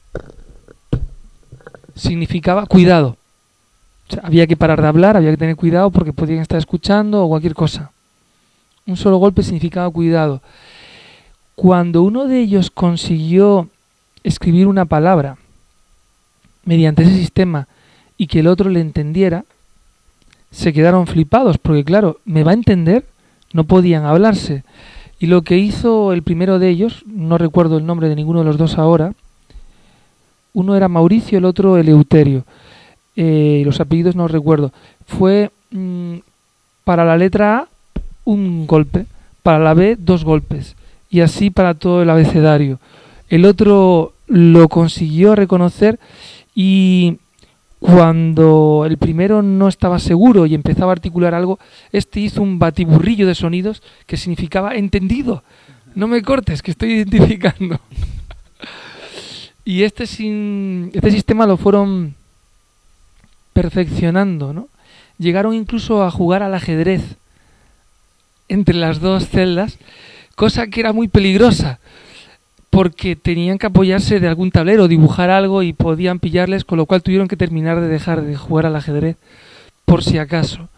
significaba cuidado. O sea, había que parar de hablar, había que tener cuidado porque podían estar escuchando o cualquier cosa. Un solo golpe significaba cuidado. Cuando uno de ellos consiguió escribir una palabra mediante ese sistema y que el otro le entendiera, se quedaron flipados porque, claro, ¿me va a entender? No podían hablarse. Y lo que hizo el primero de ellos, no recuerdo el nombre de ninguno de los 2 ahora, uno era Mauricio, el otro Eleuterio, los apellidos no recuerdo, fue para la letra A un golpe, para la B 2 golpes, y así para todo el abecedario. El otro lo consiguió reconocer, y cuando el primero no estaba seguro y empezaba a articular algo, este hizo un batiburrillo de sonidos que significaba entendido. No me cortes, que estoy identificando. Y este sistema lo fueron perfeccionando, ¿no? Llegaron incluso a jugar al ajedrez entre las 2 celdas, cosa que era muy peligrosa, porque tenían que apoyarse de algún tablero, dibujar algo y podían pillarles, con lo cual tuvieron que terminar de dejar de jugar al ajedrez, por si acaso.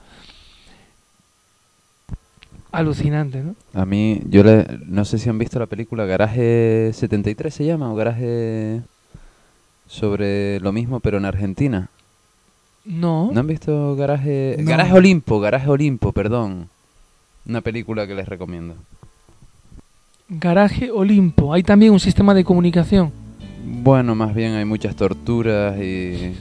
Alucinante, ¿no? A mí, no sé si han visto la película Garaje 73, se llama, o Garaje sobre lo mismo, pero en Argentina. No. ¿No han visto Garaje? No. Garaje Olimpo, perdón. Una película que les recomiendo. Garaje Olimpo. Hay también un sistema de comunicación. Bueno, más bien hay muchas torturas y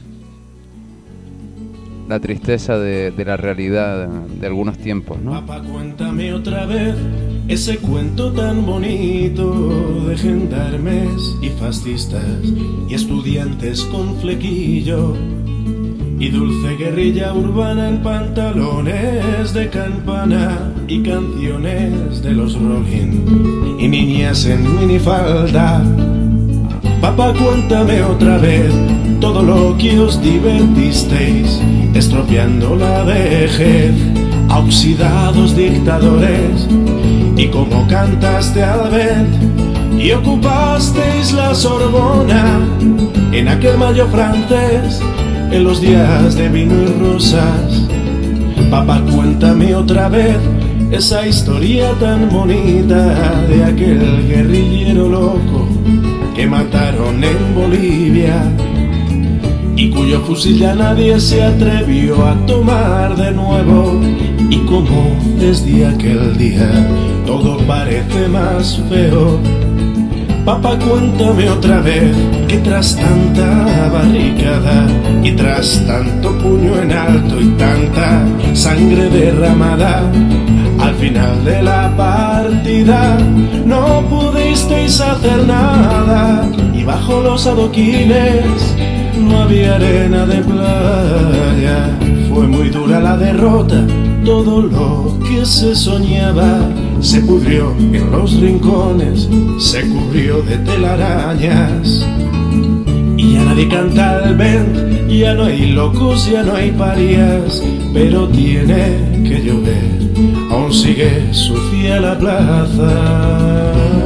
la tristeza de la realidad de algunos tiempos, ¿no? Papá, cuéntame otra vez ese cuento tan bonito de gendarmes y fascistas y estudiantes con flequillo y dulce guerrilla urbana en pantalones de campana y canciones de los Rolling y niñas en minifalda. Papá, cuéntame otra vez todo lo que os divertisteis, estropeando la vejez a oxidados dictadores, y cómo cantaste al ver y ocupasteis la Sorbona en aquel mayo francés, en los días de vino y rosas. Papá, cuéntame otra vez esa historia tan bonita de aquel guerrillero loco que mataron en Bolivia y cuyo fusil ya nadie se atrevió a tomar de nuevo, y como desde aquel día todo parece más feo. Papá, cuéntame otra vez que tras tanta barricada y tras tanto puño en alto y tanta sangre derramada, al final de la partida no pudisteis hacer nada, y bajo los adoquines no había arena de playa. Fue muy dura la derrota, todo lo que se soñaba se pudrió en los rincones, se cubrió de telarañas. Y ya nadie canta el vent, ya no hay locos, ya no hay parias, pero tiene que llover, aún sigue sucia la plaza.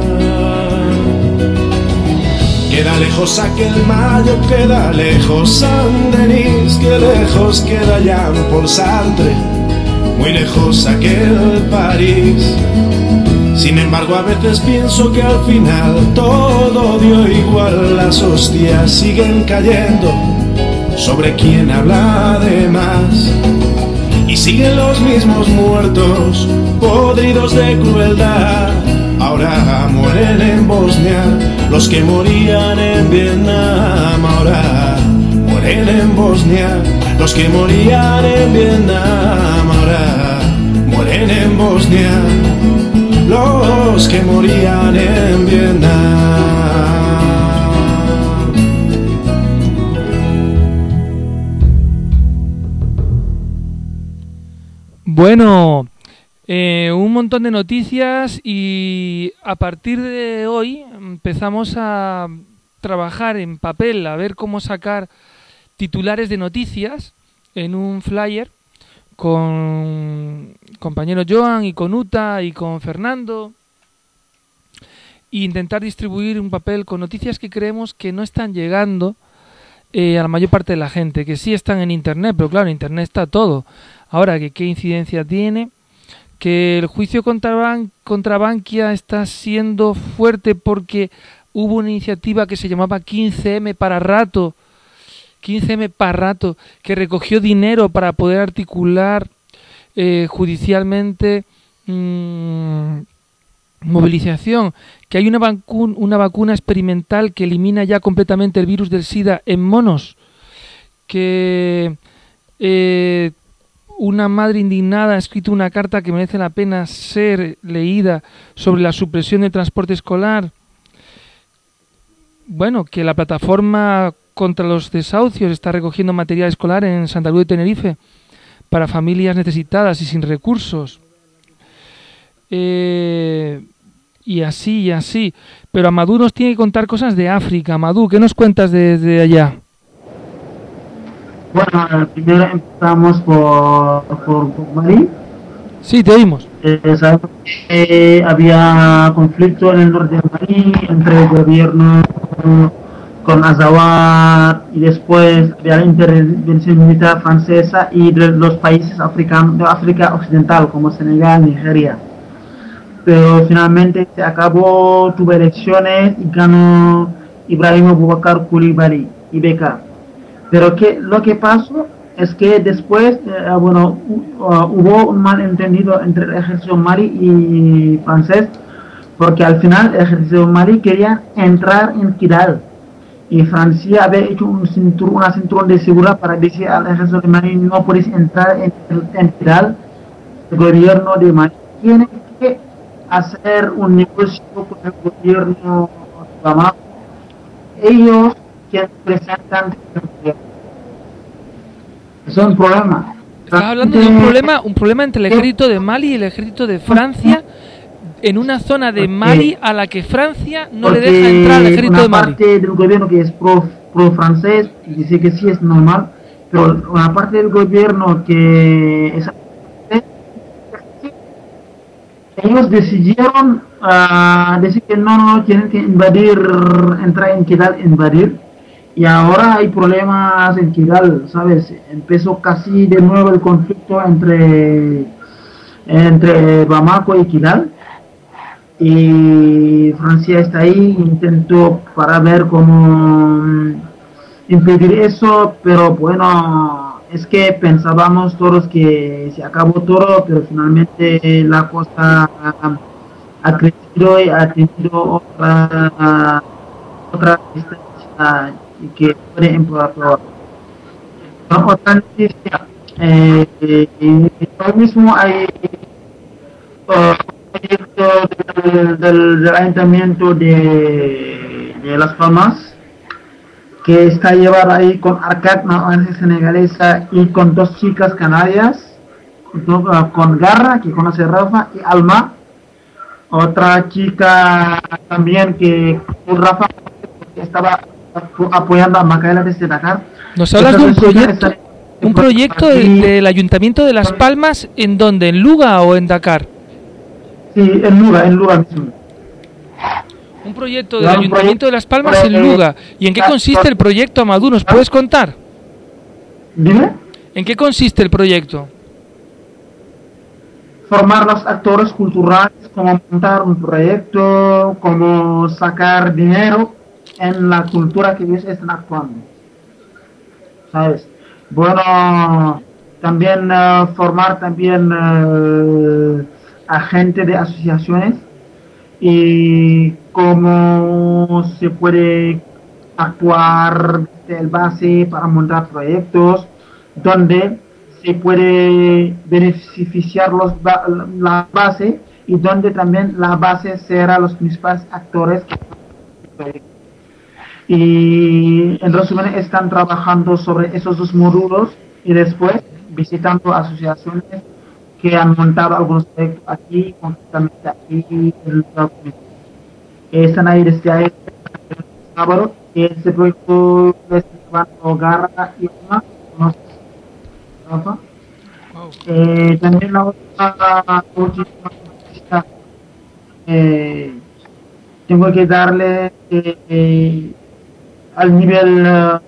Queda lejos aquel mayo, queda lejos Saint-Denis, que lejos queda Jean-Paul Sartre, muy lejos aquel París. Sin embargo, a veces pienso que al final todo dio igual, las hostias siguen cayendo sobre quien habla de más. Y siguen los mismos muertos, podridos de crueldad. Ahora mueren en Bosnia los que morían en Vietnam. Ahora mueren en Bosnia los que morían en Vietnam. Ahora mueren en Bosnia los que morían en Vietnam. Bueno, un montón de noticias y a partir de hoy empezamos a trabajar en papel, a ver cómo sacar titulares de noticias en un flyer con compañero Joan y con Uta y con Fernando, e intentar distribuir un papel con noticias que creemos que no están llegando a la mayor parte de la gente, que sí están en Internet, pero claro, en Internet está todo. Ahora, que qué incidencia tiene, que el juicio contra Bankia está siendo fuerte porque hubo una iniciativa que se llamaba 15M para rato, que recogió dinero para poder articular judicialmente movilización, que hay una vacuna experimental que elimina ya completamente el virus del SIDA en monos, que una madre indignada ha escrito una carta que merece la pena ser leída sobre la supresión del transporte escolar. Bueno, que la plataforma contra los desahucios está recogiendo material escolar en Santa Cruz de Tenerife para familias necesitadas y sin recursos. Y así. Pero Amadou nos tiene que contar cosas de África. Amadou, ¿qué nos cuentas desde allá? Bueno, primero empezamos por Mali. Sí, te oímos. Sabemos que había conflicto en el norte de Mali entre el gobierno con Azawad y después había la intervención militar francesa y de los países africanos de África Occidental como Senegal, Nigeria. Pero finalmente se acabó, tuvo elecciones y ganó Ibrahim Boubacar Coulibaly, IBK. Pero lo que pasó es que después, hubo un malentendido entre el ejército Mali y francés, porque al final el ejército Mali quería entrar en Kidal y Francia había hecho una cinturón de seguridad para decir al ejército de Mali: no podéis entrar en Kidal. El gobierno de Mali tiene que hacer un negocio con el gobierno de Bamako. Ellos que presentan es un problema. Estás hablando de un problema entre el ejército de Mali y el ejército de Francia en una zona de Mali a la que Francia no le deja entrar al ejército de Mali. Una parte del gobierno que es pro francés dice que sí es normal, pero una parte del gobierno que es ellos decidieron decir que no tienen que entrar en Kidal, invadir, y ahora hay problemas en Kidal, ¿sabes? Empezó casi de nuevo el conflicto entre Bamako y Kidal, y Francia está ahí, intentó para ver cómo impedir eso, pero bueno, es que pensábamos todos que se acabó todo, pero finalmente la cosa ha crecido y ha tenido otra distancia que puede empeorar. Otra noticia, hoy mismo hay proyecto del ayuntamiento de Las Palmas que está llevado ahí con Arcat, una ONG senegalesa, y con dos chicas canarias, con Garra, que conoce Rafa, y Alma, otra chica también que Rafa estaba apoyando a Macaela desde Dakar. Nos hablas de un proyecto del Ayuntamiento de Las Palmas, ¿en dónde? ¿En Luga o en Dakar? Sí, en Luga mismo. Un proyecto del Ayuntamiento de Las Palmas en Luga. ¿Y en qué consiste el proyecto, Amadou? ¿Nos puedes contar? Dime. ¿En qué consiste el proyecto? Formar los actores culturales, cómo montar un proyecto, cómo sacar dinero en la cultura que ellos están actuando. ¿Sabes? Bueno, también formar también a gente de asociaciones y cómo se puede actuar desde el base para montar proyectos donde se puede beneficiar la base y donde también la base será los principales actores. Y en resumen están trabajando sobre esos dos módulos y después visitando asociaciones que han montado algunos proyectos aquí, concretamente aquí en el están ahí desde ahí sábado y este proyecto es llevando Garra y Oma, también la otra última noticia, tengo que darle al nivel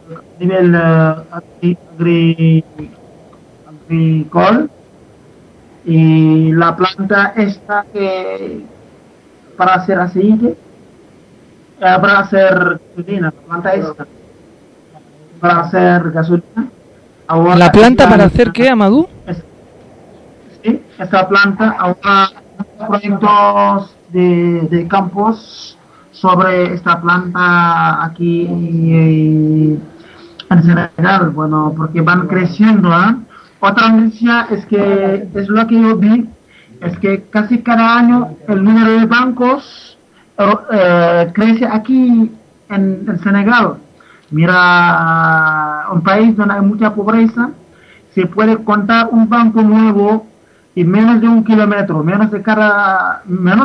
agricol y la planta esta que para hacer aceite, para hacer gasolina, la planta esta para hacer gasolina. Ahora ¿La planta para hacer qué, Amadou? Sí, esta planta ahora proyectos de campos sobre esta planta aquí en Senegal, bueno, porque van creciendo, ¿eh? Otra noticia es que es lo que yo vi, es que casi cada año el número de bancos crece aquí en Senegal. Mira, un país donde hay mucha pobreza, se puede contar un banco nuevo y menos de un kilómetro, menos de cada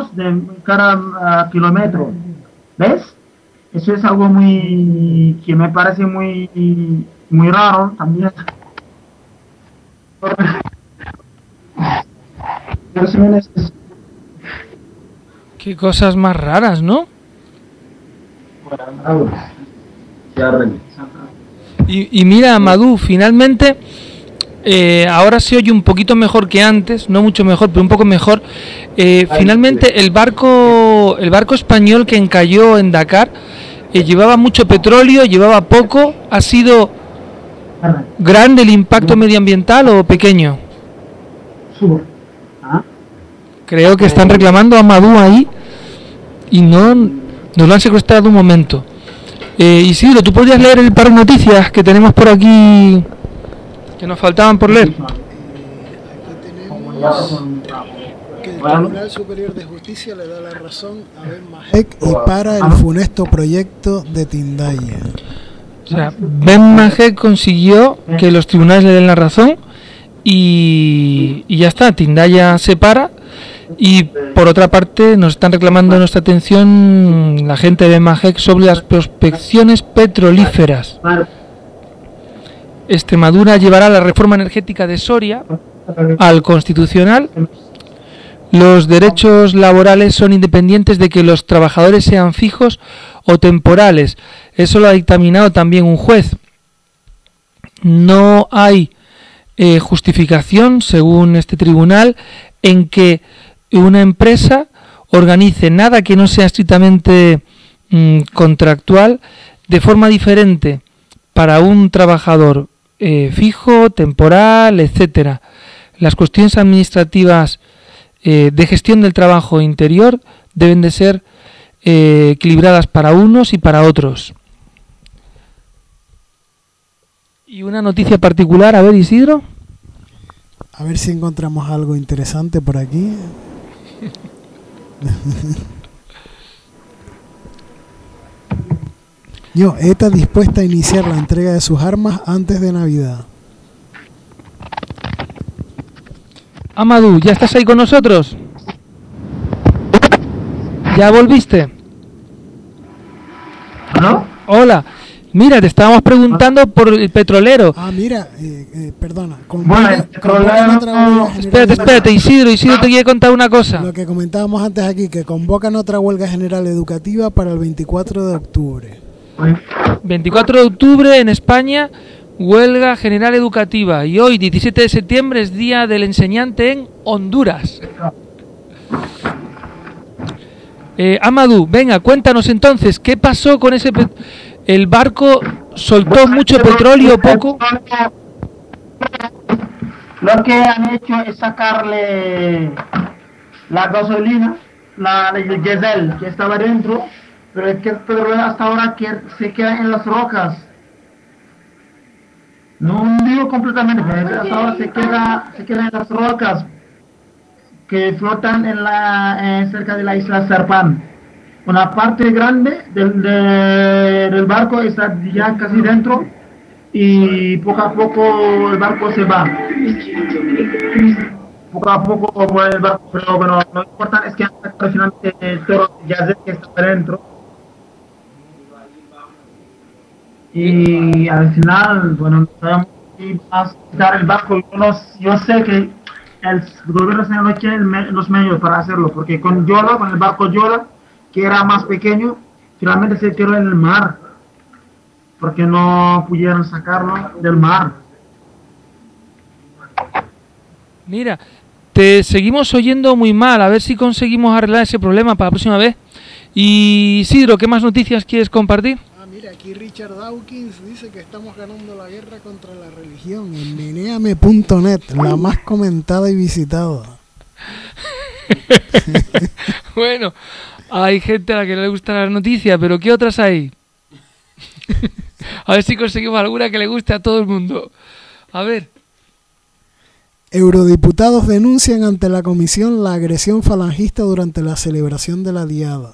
kilómetro. ¿Ves? Eso es algo que me parece muy raro también. Qué cosas más raras, ¿no? Y mira, Amadou, finalmente ahora se oye un poquito mejor que antes, no mucho mejor, pero un poco mejor. Finalmente el barco español que encalló en Dakar llevaba mucho petróleo, llevaba poco. ¿Ha sido grande el impacto medioambiental o pequeño? Creo que están reclamando a Amadou ahí y nos lo han secuestrado un momento. Isidro, ¿tú podrías leer el par de noticias que tenemos por aquí que nos faltaban por leer? Aquí tenemos que el Tribunal Superior de Justicia le da la razón a Ben Majek y para el funesto proyecto de Tindaya. O sea, Ben Majek consiguió que los tribunales le den la razón y ya está, Tindaya se para. Y por otra parte nos están reclamando nuestra atención la gente de Ben Majek sobre las prospecciones petrolíferas. Extremadura llevará la reforma energética de Soria al Constitucional. Los derechos laborales son independientes de que los trabajadores sean fijos o temporales. Eso lo ha dictaminado también un juez. No hay justificación, según este tribunal, en que una empresa organice nada que no sea estrictamente contractual de forma diferente para un trabajador fijo, temporal, etcétera. Las cuestiones administrativas de gestión del trabajo interior deben de ser equilibradas para unos y para otros. Y una noticia particular, a ver, Isidro. A ver si encontramos algo interesante por aquí. ETA dispuesta a iniciar la entrega de sus armas antes de Navidad. Amadou, ¿ya estás ahí con nosotros? ¿Ya volviste? ¿No? Hola. Mira, te estábamos preguntando por el petrolero. Ah, mira, perdona. Bueno, el petrolero... Espérate, Isidro te quiere contar una cosa. Lo que comentábamos antes aquí, que convocan otra huelga general educativa para el 24 de octubre. 24 de octubre en España, huelga general educativa. Y hoy, 17 de septiembre, es Día del Enseñante en Honduras. Amadou, venga, cuéntanos entonces, ¿qué pasó con ese... ¿El barco soltó mucho petróleo o poco? Lo que han hecho es sacarle la gasolina, el diésel que estaba dentro, pero es que el petróleo hasta ahora se queda en las rocas. No digo completamente, pero hasta ahora se queda en las rocas que flotan cerca de la isla Serpán. Una parte grande del barco está ya casi dentro y poco a poco el barco se va. Poco a poco el barco, pero bueno, lo importante es que al final todo el diésel que está dentro. Y al final, bueno, sabemos que va a quitar el barco. Yo sé que el gobierno español no tiene los medios para hacerlo, porque con el barco Yola, que era más pequeño, finalmente se quedó en el mar, porque no pudieron sacarlo del mar. Mira, te seguimos oyendo muy mal, a ver si conseguimos arreglar ese problema para la próxima vez. Y Isidro, ¿qué más noticias quieres compartir? Mira, aquí Richard Dawkins dice que estamos ganando la guerra contra la religión en meneame.net, la más comentada y visitada. Bueno, hay gente a la que no le gusta la noticia, pero ¿qué otras hay? A ver si conseguimos alguna que le guste a todo el mundo. A ver. Eurodiputados denuncian ante la comisión la agresión falangista durante la celebración de la Diada.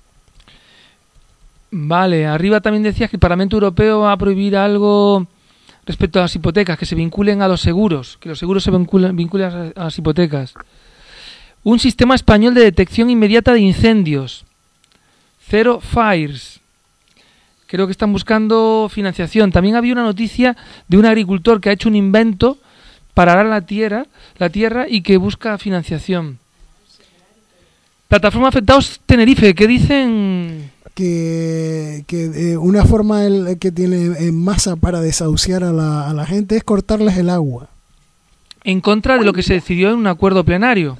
Vale, arriba también decías que el Parlamento Europeo va a prohibir algo respecto a las hipotecas, que se vinculen a los seguros, que los seguros se vinculen a las hipotecas. Un sistema español de detección inmediata de incendios. Zero Fires. Creo que están buscando financiación. También había una noticia de un agricultor que ha hecho un invento para arar la tierra y que busca financiación. Plataforma Afectados Tenerife, ¿qué dicen? Que una forma que tiene en masa para desahuciar a la gente es cortarles el agua. En contra de lo que se decidió en un acuerdo plenario.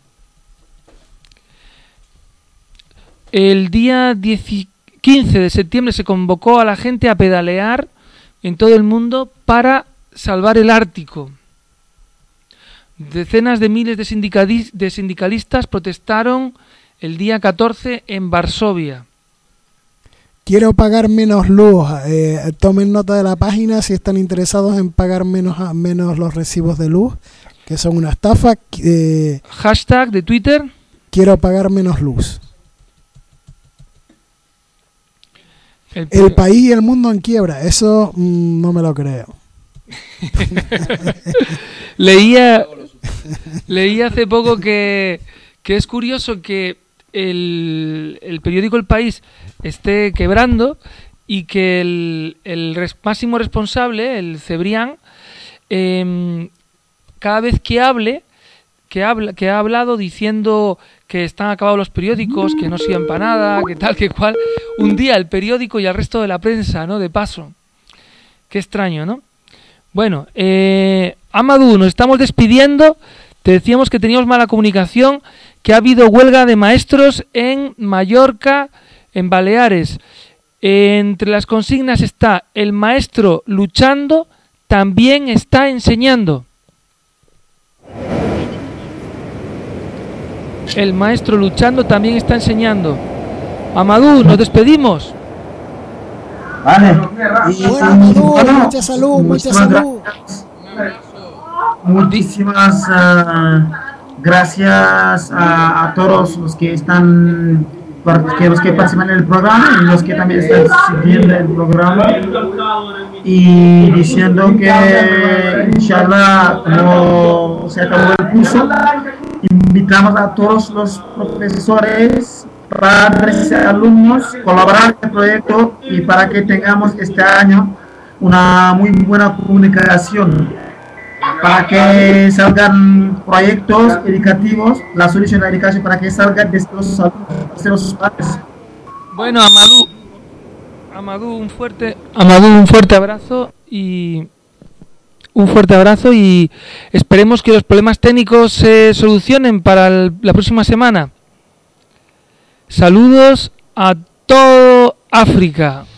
El día 15 de septiembre se convocó a la gente a pedalear en todo el mundo para salvar el Ártico. Decenas de miles de sindicalistas protestaron el día 14 en Varsovia. Quiero pagar menos luz. Tomen nota de la página si están interesados en pagar menos los recibos de luz, que son una estafa. Hashtag de Twitter. Quiero pagar menos luz. El país y el mundo en quiebra. Eso no me lo creo. Leía hace poco que es curioso que el periódico El País esté quebrando y que el máximo responsable, el Cebrián, cada vez que ha hablado diciendo que están acabados los periódicos, que no sirven para nada, que tal, que cual, un día el periódico y el resto de la prensa, ¿no? De paso. Qué extraño, ¿no? Bueno, Amadou, nos estamos despidiendo. Te decíamos que teníamos mala comunicación, que ha habido huelga de maestros en Mallorca, en Baleares. Entre las consignas está: el maestro luchando también está enseñando. El maestro luchando también está enseñando. Amadou, nos despedimos. Vale. Bueno, Amadou, mucha salud, mucha salud. Muchísimas gracias a todos los que están, los que participan en el programa y los que también están siguiendo el programa, y diciendo que inshallah, como se acabó el curso, invitamos a todos los profesores padres y alumnos colaborar en el proyecto y para que tengamos este año una muy buena comunicación, para que salgan proyectos educativos, la solución a la educación para que salgan de los alumnos, de los padres. Bueno, Amadou, un fuerte abrazo y esperemos que los problemas técnicos se solucionen para la próxima semana. Saludos a todo África.